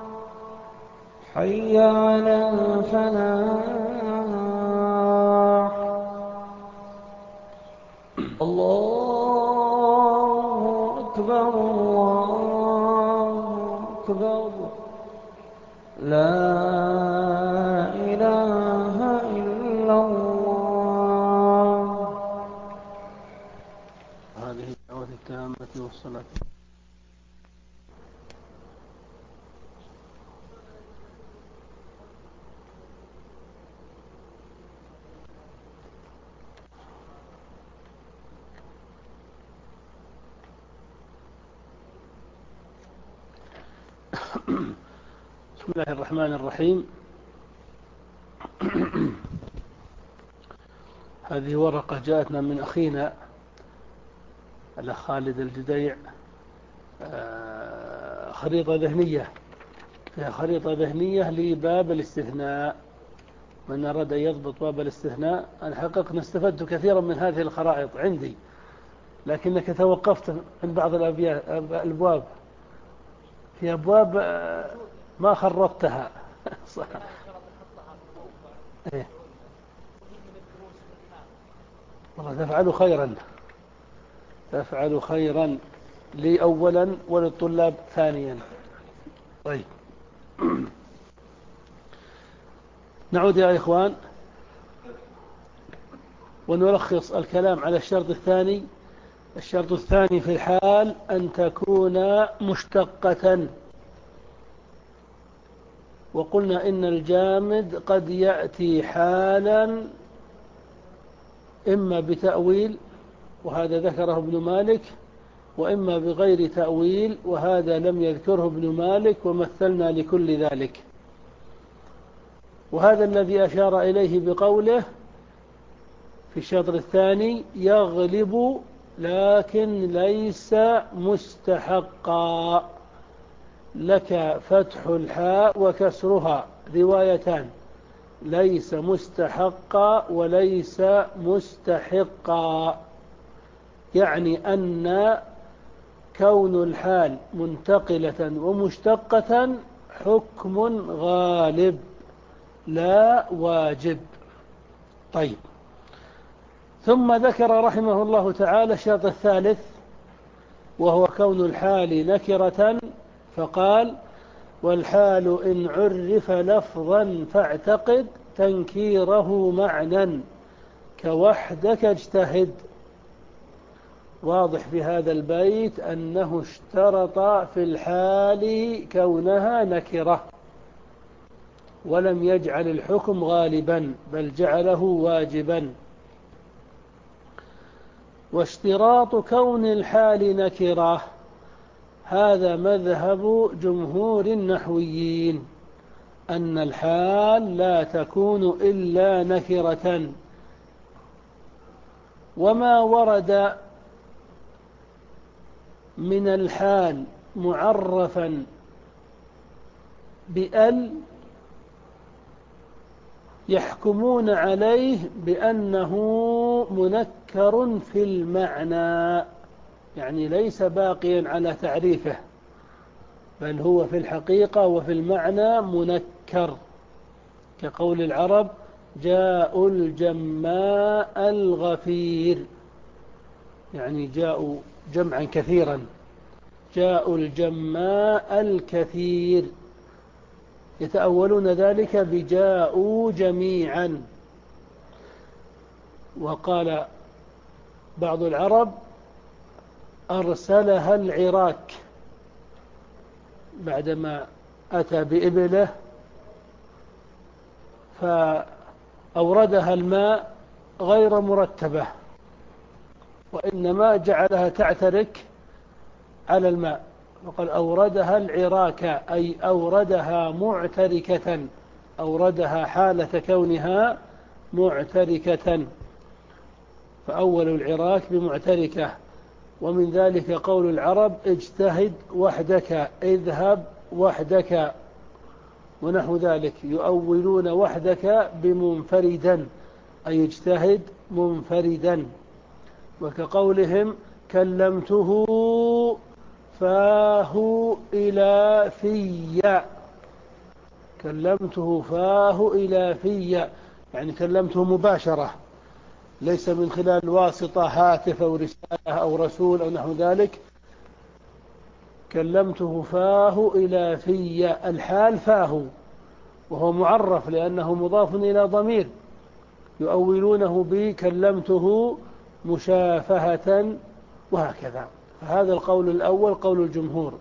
حي على الفلاح. الله أكبر الله أكبر. لا إله إلا الله. هذه الدعوة التامة والصلاة. بسم الله الرحمن الرحيم. هذه ورقة جاءتنا من أخينا الأخ خالد الجديع، خريطة ذهنية، فيها خريطة ذهنية لباب الاستثناء. من أراد أن يضبط باب الاستثناء، أنا حقيقة استفدت كثيرا من هذه الخرائط عندي، لكنك توقفت عند بعض الأبواب، في أبواب ما خرطتها. إيه. والله تفعل خيرا تفعل خيرا لي أولا وللطلاب ثانيا. طيب نعود يا إخوان ونلخص الكلام على الشرط الثاني. الشرط الثاني في الحال أن تكون مشتقة، وقلنا إن الجامد قد يأتي حالا إما بتأويل، وهذا ذكره ابن مالك، وإما بغير تأويل، وهذا لم يذكره ابن مالك، ومثلنا لكل ذلك. وهذا الذي أشار إليه بقوله في الشطر الثاني يغلب لكن ليس مستحقا. لك فتح الحاء وكسرها روايتان، ليس مستحقا وليس مستحقا، يعني أن كون الحال منتقلة ومشتقة حكم غالب لا واجب. طيب، ثم ذكر رحمه الله تعالى الشرط الثالث، وهو كون الحال نكرة، فقال والحال إن عرف لفظا فاعتقد تنكيره معنى كوحدك اجتهد. واضح في هذا البيت أنه اشترط في الحال كونها نكرة، ولم يجعل الحكم غالبا بل جعله واجبا. واشتراط كون الحال نكرة هذا مذهب جمهور النحويين، أن الحال لا تكون إلا نكرة. وما ورد من الحال معرفا بأل يحكمون عليه بأنه منكر في المعنى، يعني ليس باقيا على تعريفه، بل هو في الحقيقة وفي المعنى منكر، كقول العرب جاء الجماء الغفير، يعني جاءوا جمعا كثيرا، جاء الجماء الكثير، يتأولون ذلك بجاءوا جميعا. وقال بعض العرب أرسلها العراك بعدما أتى بإبله فأوردها الماء غير مرتبة، وإنما جعلها تعترك على الماء، وقال أوردها العراك أي أوردها معتركة، أوردها حالة كونها معتركة، فأول العراك بمعتركة. ومن ذلك قول العرب اجتهد وحدك، اذهب وحدك، ونحو ذلك، يؤولون وحدك بمنفردا أي اجتهد منفردا. وكقولهم كلمته فاه إلى في، كلمته فاه إلى في، يعني كلمته مباشرة، ليس من خلال واسطة هاتف أو رسالة أو رسول أو نحو ذلك. كلمته فاه إلى في، الحال فاه، وهو معرف لأنه مضاف إلى ضمير، يؤولونه بكلمته مشافهة وهكذا. فهذا القول الأول قول الجمهور.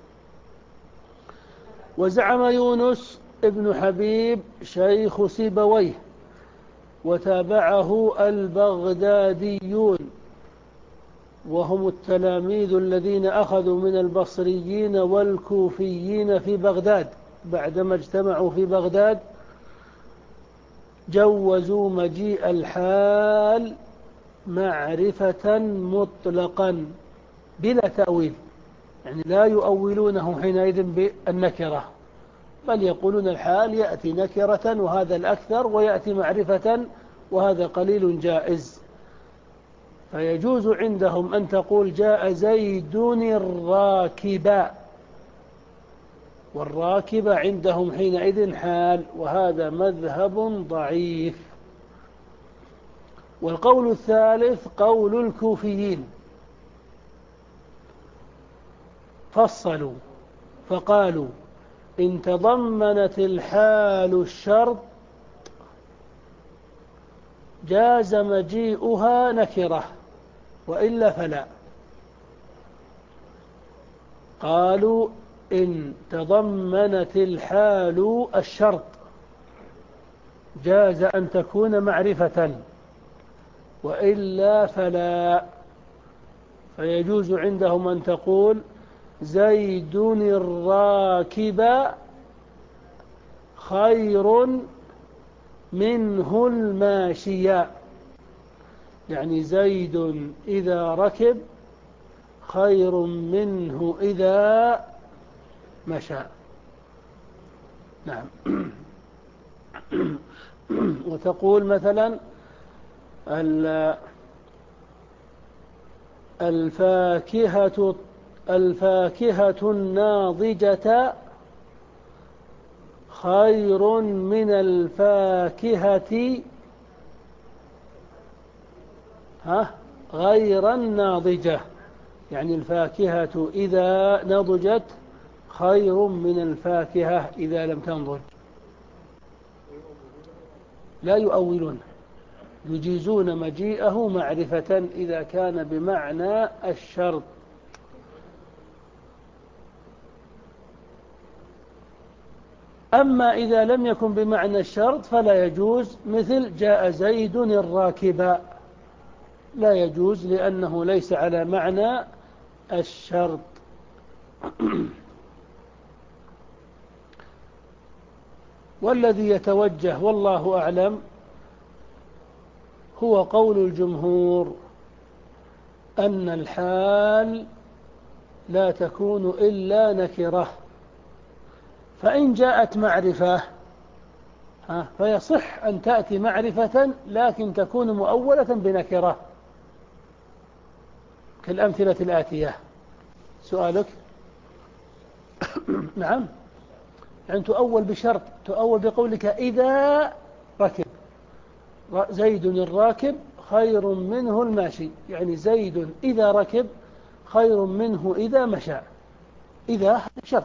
وزعم يونس ابن حبيب شيخ سيبويه وتابعه البغداديون، وهم التلاميذ الذين أخذوا من البصريين والكوفيين في بغداد، بعدما اجتمعوا في بغداد جوزوا مجيء الحال معرفة مطلقا بلا تأويل، يعني لا يؤولونه حينئذ بالنكرة، بل يقولون الحال يأتي نكرة وهذا الأكثر، ويأتي معرفة وهذا قليل جائز. فيجوز عندهم أن تقول جاء زيد الراكب، والراكب عندهم حينئذ حال، وهذا مذهب ضعيف. والقول الثالث قول الكوفيين، فصلوا فقالوا إن تضمنت الحال الشرط جاز مجيئها نكرة وإلا فلا. قالوا إن تضمنت الحال الشرط جاز أن تكون معرفة وإلا فلا. فيجوز عندهم أن تقول زيد الراكب خير منه الماشي، يعني زيد إذا ركب خير منه إذا مشى. نعم. وتقول مثلا الفاكهة الفاكهة الناضجة خير من الفاكهة ها غير الناضجة، يعني الفاكهة إذا نضجت خير من الفاكهة إذا لم تنضج. لا يؤولون، يجيزون مجيئه معرفة إذا كان بمعنى الشرط. أما إذا لم يكن بمعنى الشرط فلا يجوز، مثل جاء زيد الراكب، لا يجوز لأنه ليس على معنى الشرط. والذي يتوجه والله أعلم هو قول الجمهور أن الحال لا تكون إلا نكرة، فإن جاءت معرفة فيصح أن تأتي معرفة لكن تكون مؤولة بنكرة كالأمثلة الآتية. سؤالك؟ نعم، يعني تؤول بشرط، تؤول بقولك إذا ركب، زيد الراكب خير منه الماشي، يعني زيد إذا ركب خير منه إذا مشى، إذا شرط.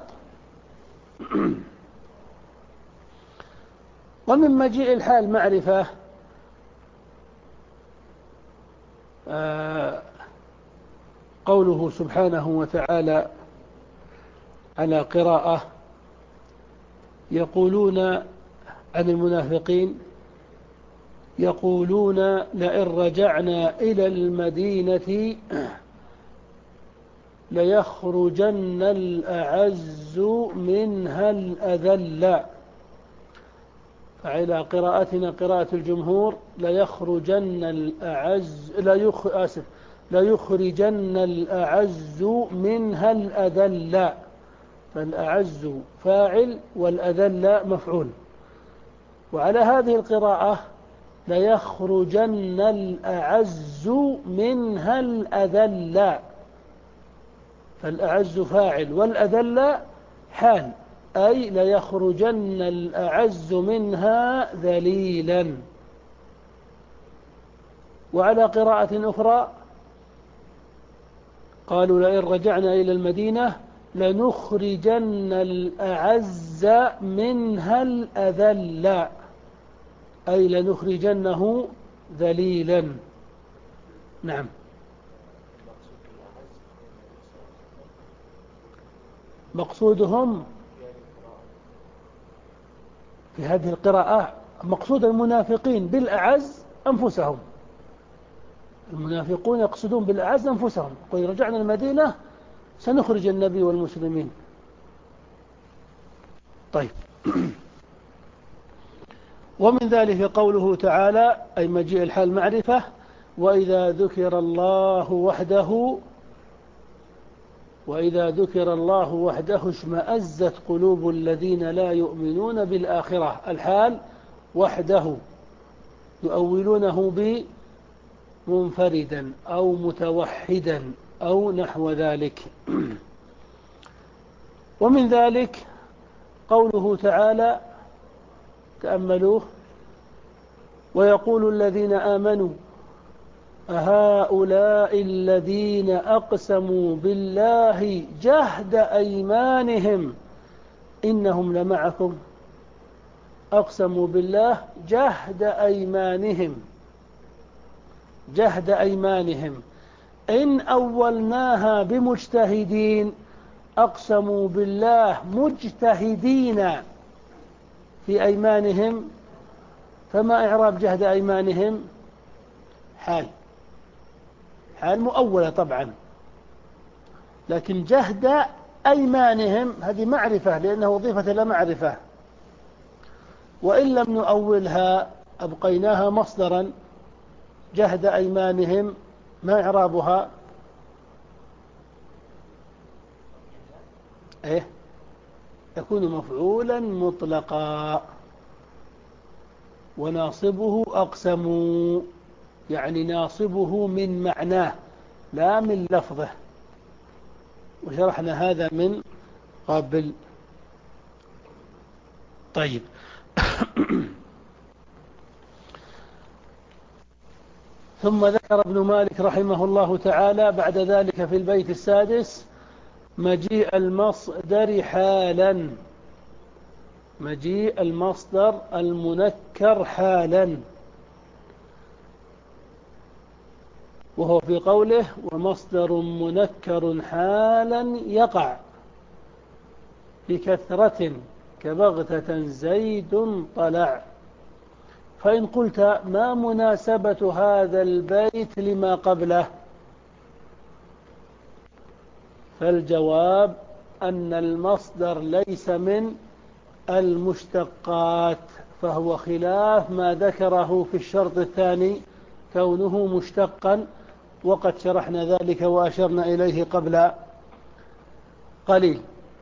ومن مجيء الحال معرفة آه قوله سبحانه وتعالى على قراءة يقولون عن المنافقين، يقولون لئن رجعنا إلى المدينة ليخرجن الأعز منها الأذل. فعلى قراءتنا قراءة الجمهور ليخرجن الأعز لا يخ... آسف ليخرجن الأعز منها الأذل، فالأعز فاعل والأذل مفعول. وعلى هذه القراءة ليخرجن الأعز منها الأذل، فالأعز فاعل والأذل حال، أي ليخرجن الأعز منها ذليلا. وعلى قراءة أخرى قالوا لئن رجعنا إلى المدينة لنخرجن الأعز منها الأذل، أي لنخرجنه ذليلا. نعم. مقصودهم في هذه القراءة، مقصود المنافقين بالأعز أنفسهم، المنافقون يقصدون بالأعز أنفسهم، قل رجعنا المدينة سنخرج النبي والمسلمين. طيب. ومن ذلك قوله تعالى أي مجيء الحال معرفة وإذا ذكر الله وحده وإذا ذكر الله وحده اشمأزت قلوب الذين لا يؤمنون بالآخرة. الحال وحده يؤولونه بمنفردا أو متوحدا أو نحو ذلك. ومن ذلك قوله تعالى تأملوه ويقول الذين آمنوا أهؤلاء الذين أقسموا بالله جهد أيمانهم إنهم لمعكم، أقسموا بالله جهد أيمانهم، جهد أيمانهم. إن أولناها بمجتهدين أقسموا بالله مجتهدين في أيمانهم، فما إعراب جهد أيمانهم؟ حال، حال مؤولة طبعا، لكن جهد أيمانهم هذه معرفة لأنه وظيفة لا معرفة. وإن لم نؤولها أبقيناها مصدرا، جهد أيمانهم ما إعرابها؟ إيه؟ يكون مفعولا مطلقا، وناصبه أقسموا، يعني ناصبه من معناه لا من لفظه، وشرحنا هذا من قبل. طيب. ثم ذكر ابن مالك رحمه الله تعالى بعد ذلك في البيت السادس مجيء المصدر حالا، مجيء المصدر المنكر حالا. وهو في قوله ومصدر منكر حالا يقع بكثرة كبغتة زيد طلع. فإن قلت ما مناسبة هذا البيت لما قبله؟ فالجواب أن المصدر ليس من المشتقات، فهو خلاف ما ذكره في الشرط الثاني كونه مشتقا، وقد شرحنا ذلك وأشرنا إليه قبل قليل.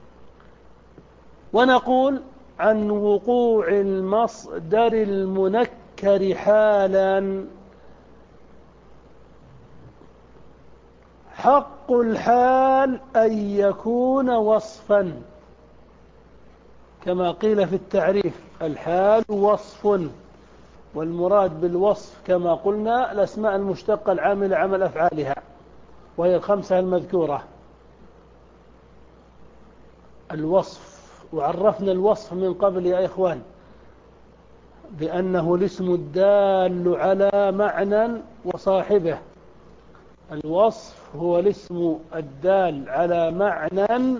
ونقول عن وقوع المصدر المنكر حالا: حق الحال أن يكون وصفا، كما قيل في التعريف الحال وصف، والمراد بالوصف كما قلنا الأسماء المشتقة العاملة عمل أفعالها، وهي الخمسة المذكورة. الوصف، وعرفنا الوصف من قبل يا إخوان بأنه الاسم الدال على معنى وصاحبه. الوصف هو الاسم الدال على معنى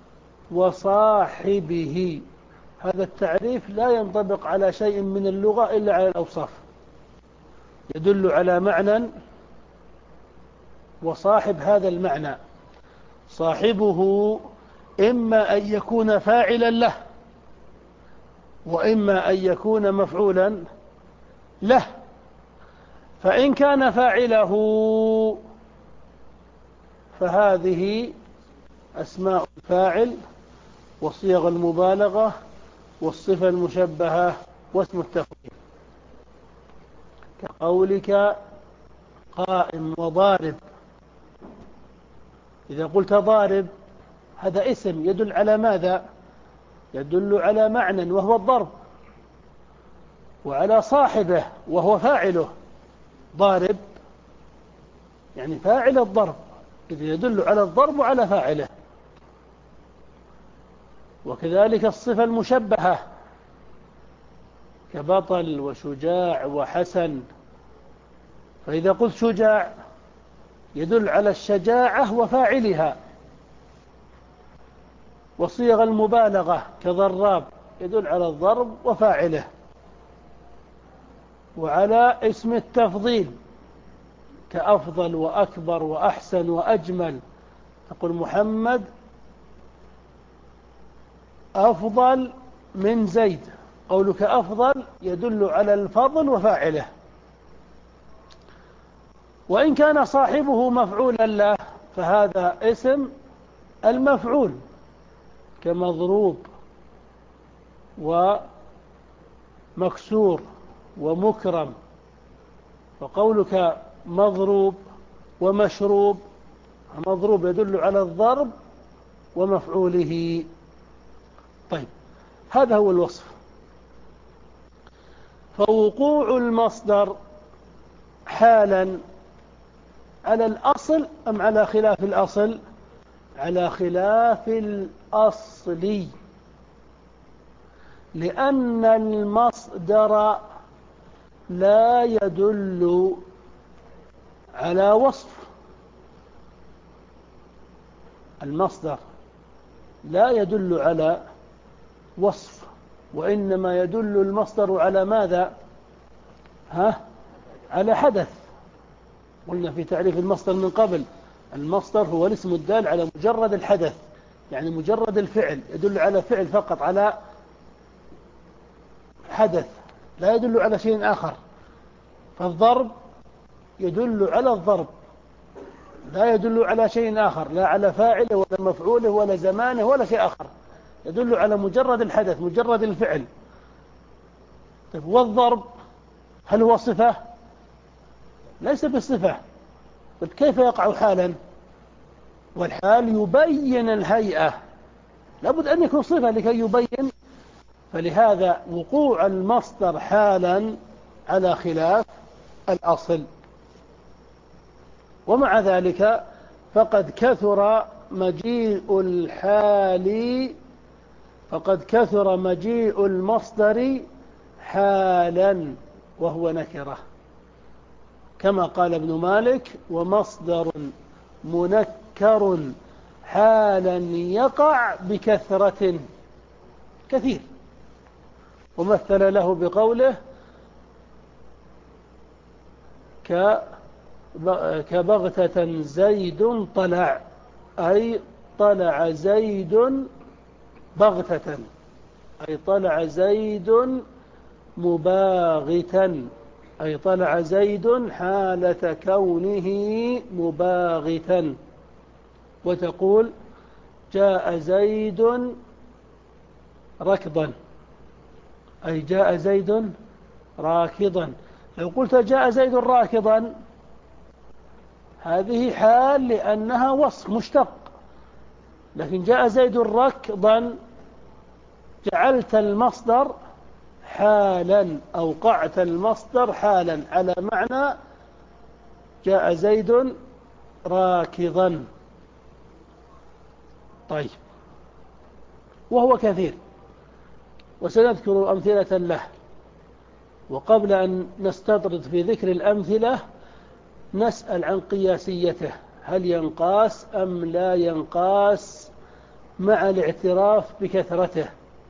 وصاحبه. هذا التعريف لا ينطبق على شيء من اللغة إلا على الأوصاف، يدل على معنى وصاحب هذا المعنى. صاحبه إما أن يكون فاعلا له، وإما أن يكون مفعولا له. فإن كان فاعله فهذه أسماء الفاعل وصيغ المبالغة والصفة المشبهة واسم التفضيل، كقولك قائم وضارب. إذا قلت ضارب هذا اسم يدل على ماذا؟ يدل على معنى وهو الضرب، وعلى صاحبه وهو فاعله. ضارب يعني فاعل الضرب، إذ يدل على الضرب وعلى فاعله. وكذلك الصفة المشبهة كبطل وشجاع وحسن. فإذا قلت شجاع يدل على الشجاعة وفاعلها. وصيغ المبالغة كضراب يدل على الضرب وفاعله. وعلى اسم التفضيل كأفضل وأكبر وأحسن وأجمل، تقول محمد أفضل من زيد. قولك أفضل يدل على الفضل وفاعله. وإن كان صاحبه مفعولا له فهذا اسم المفعول كمضروب ومكسور ومكرم. فقولك مضروب ومشروب، مضروب يدل على الضرب ومفعوله. طيب، هذا هو الوصف. فوقوع المصدر حالا على الأصل أم على خلاف الأصل؟ على خلاف الأصل، لأن المصدر لا يدل على وصف. المصدر لا يدل على وصف، وإنما يدل المصدر على ماذا؟ ها؟ على حدث. قلنا في تعريف المصدر من قبل المصدر هو الاسم الدال على مجرد الحدث، يعني مجرد الفعل، يدل على فعل فقط، على حدث، لا يدل على شيء آخر. فالضرب يدل على الضرب، لا يدل على شيء آخر، لا على فاعله ولا مفعوله ولا زمانه ولا شيء آخر، يدل على مجرد الحدث، مجرد الفعل. طيب، والضرب هل هو صفة؟ ليس بالصفة. طيب، كيف يقع حالا؟ والحال يبين الهيئة، لابد أن يكون صفة لكي يبين. فلهذا وقوع المصدر حالا على خلاف الأصل. ومع ذلك فقد كثر مجيء الحال فقد كثر مجيء المصدر حالا وهو نكرة، كما قال ابن مالك: ومصدر منكر حالا يقع بكثرة، كثير. ومثل له بقوله: كبغتة زيد طلع، أي طلع زيد بغتة، أي طلع زيد مباغتا، أي طلع زيد حالة كونه مباغتا. وتقول: جاء زيد ركضا، أي جاء زيد راكضا. لو قلت جاء زيد راكضا، هذه حال لأنها وصف مشتق، لكن جاء زيد ركضا جعلت المصدر حالا، أوقعت المصدر حالا على معنى جاء زيد راكضا. طيب، وهو كثير، وسنذكر أمثلة له. وقبل أن نستطرد في ذكر الأمثلة نسأل عن قياسيته، هل ينقاس أم لا ينقاس مع الاعتراف بكثرته؟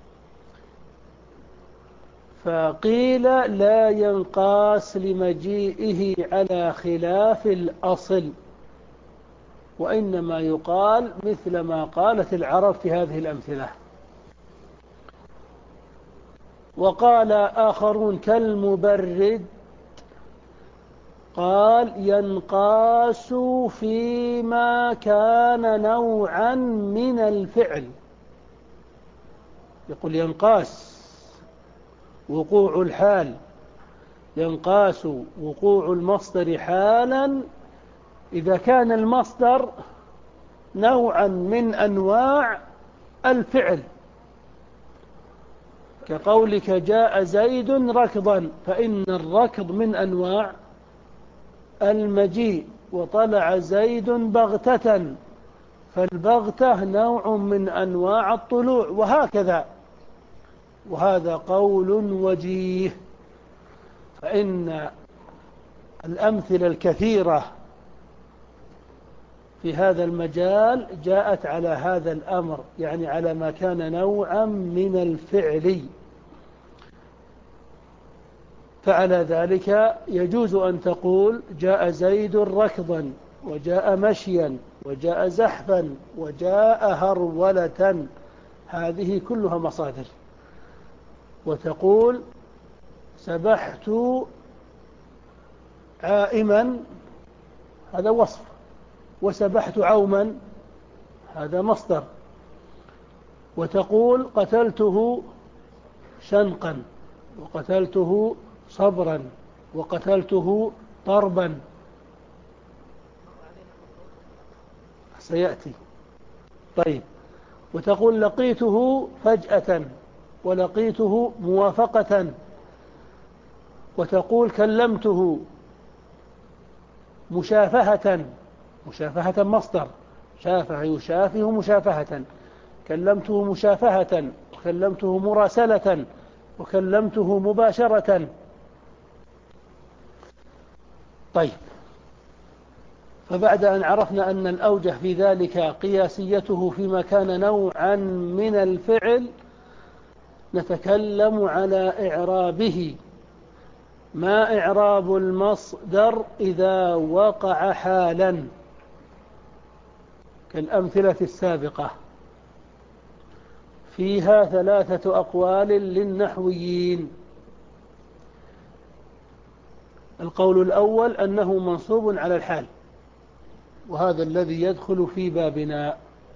فقيل: لا ينقاس لمجيئه على خلاف الأصل، وإنما يقال مثل ما قالت العرب في هذه الأمثلة. وقال آخرون كالمبرد، قال: ينقاس فيما كان نوعا من الفعل. يقول ينقاس وقوع الحال، ينقاس وقوع المصدر حالا إذا كان المصدر نوعا من أنواع الفعل، كقولك جاء زيد ركضا، فإن الركض من أنواع المجيء، وطلع زيد بغتة، فالبغتة نوع من أنواع الطلوع، وهكذا. وهذا قول وجيه، فإن الأمثلة الكثيرة في هذا المجال جاءت على هذا الأمر، يعني على ما كان نوعا من الفعل. فعلى ذلك يجوز أن تقول جاء زيد ركضا، وجاء مشيا، وجاء زحفا، وجاء هرولة، هذه كلها مصادر. وتقول سبحت عائما، هذا وصف، وسبحت عوما، هذا مصدر. وتقول قتلته شنقا، وقتلته صبرا، وقتلته طربا، سيأتي. طيب، وتقول لقيته فجأة، ولقيته موافقة. وتقول كلمته مشافهة، مشافهة مصدر، شافه يشافه مشافهة، كلمته مشافهة، وكلمته مراسلة، وكلمته مباشرة. طيب، فبعد أن عرفنا أن الأوجه في ذلك قياسيته فيما كان نوعا من الفعل، نتكلم على إعرابه. ما إعراب المصدر إذا وقع حالا كالأمثلة السابقة؟ فيها ثلاثة أقوال للنحويين. القول الأول أنه منصوب على الحال، وهذا الذي يدخل في بابنا.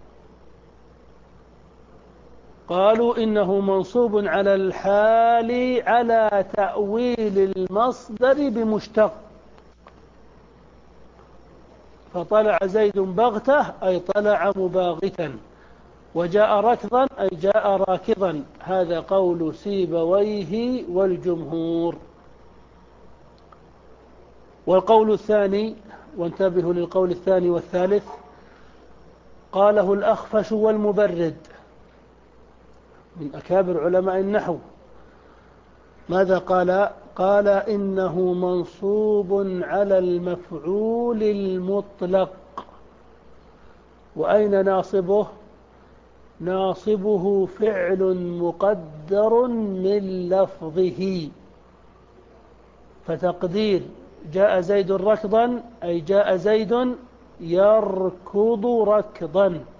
قالوا إنه منصوب على الحال على تأويل المصدر بمشتق، فطلع زيد بغتة أي طلع مباغتا، وجاء ركضا أي جاء راكضا. هذا قول سيبويه والجمهور. والقول الثاني، وانتبهوا للقول الثاني والثالث، قاله الأخفش والمبرد من أكابر علماء النحو. ماذا قال؟ قال إنه منصوب على المفعول المطلق. وأين ناصبه؟ ناصبه فعل مقدر من لفظه، فتقدير جاء زيد ركضا أي جاء زيد يركض ركضا.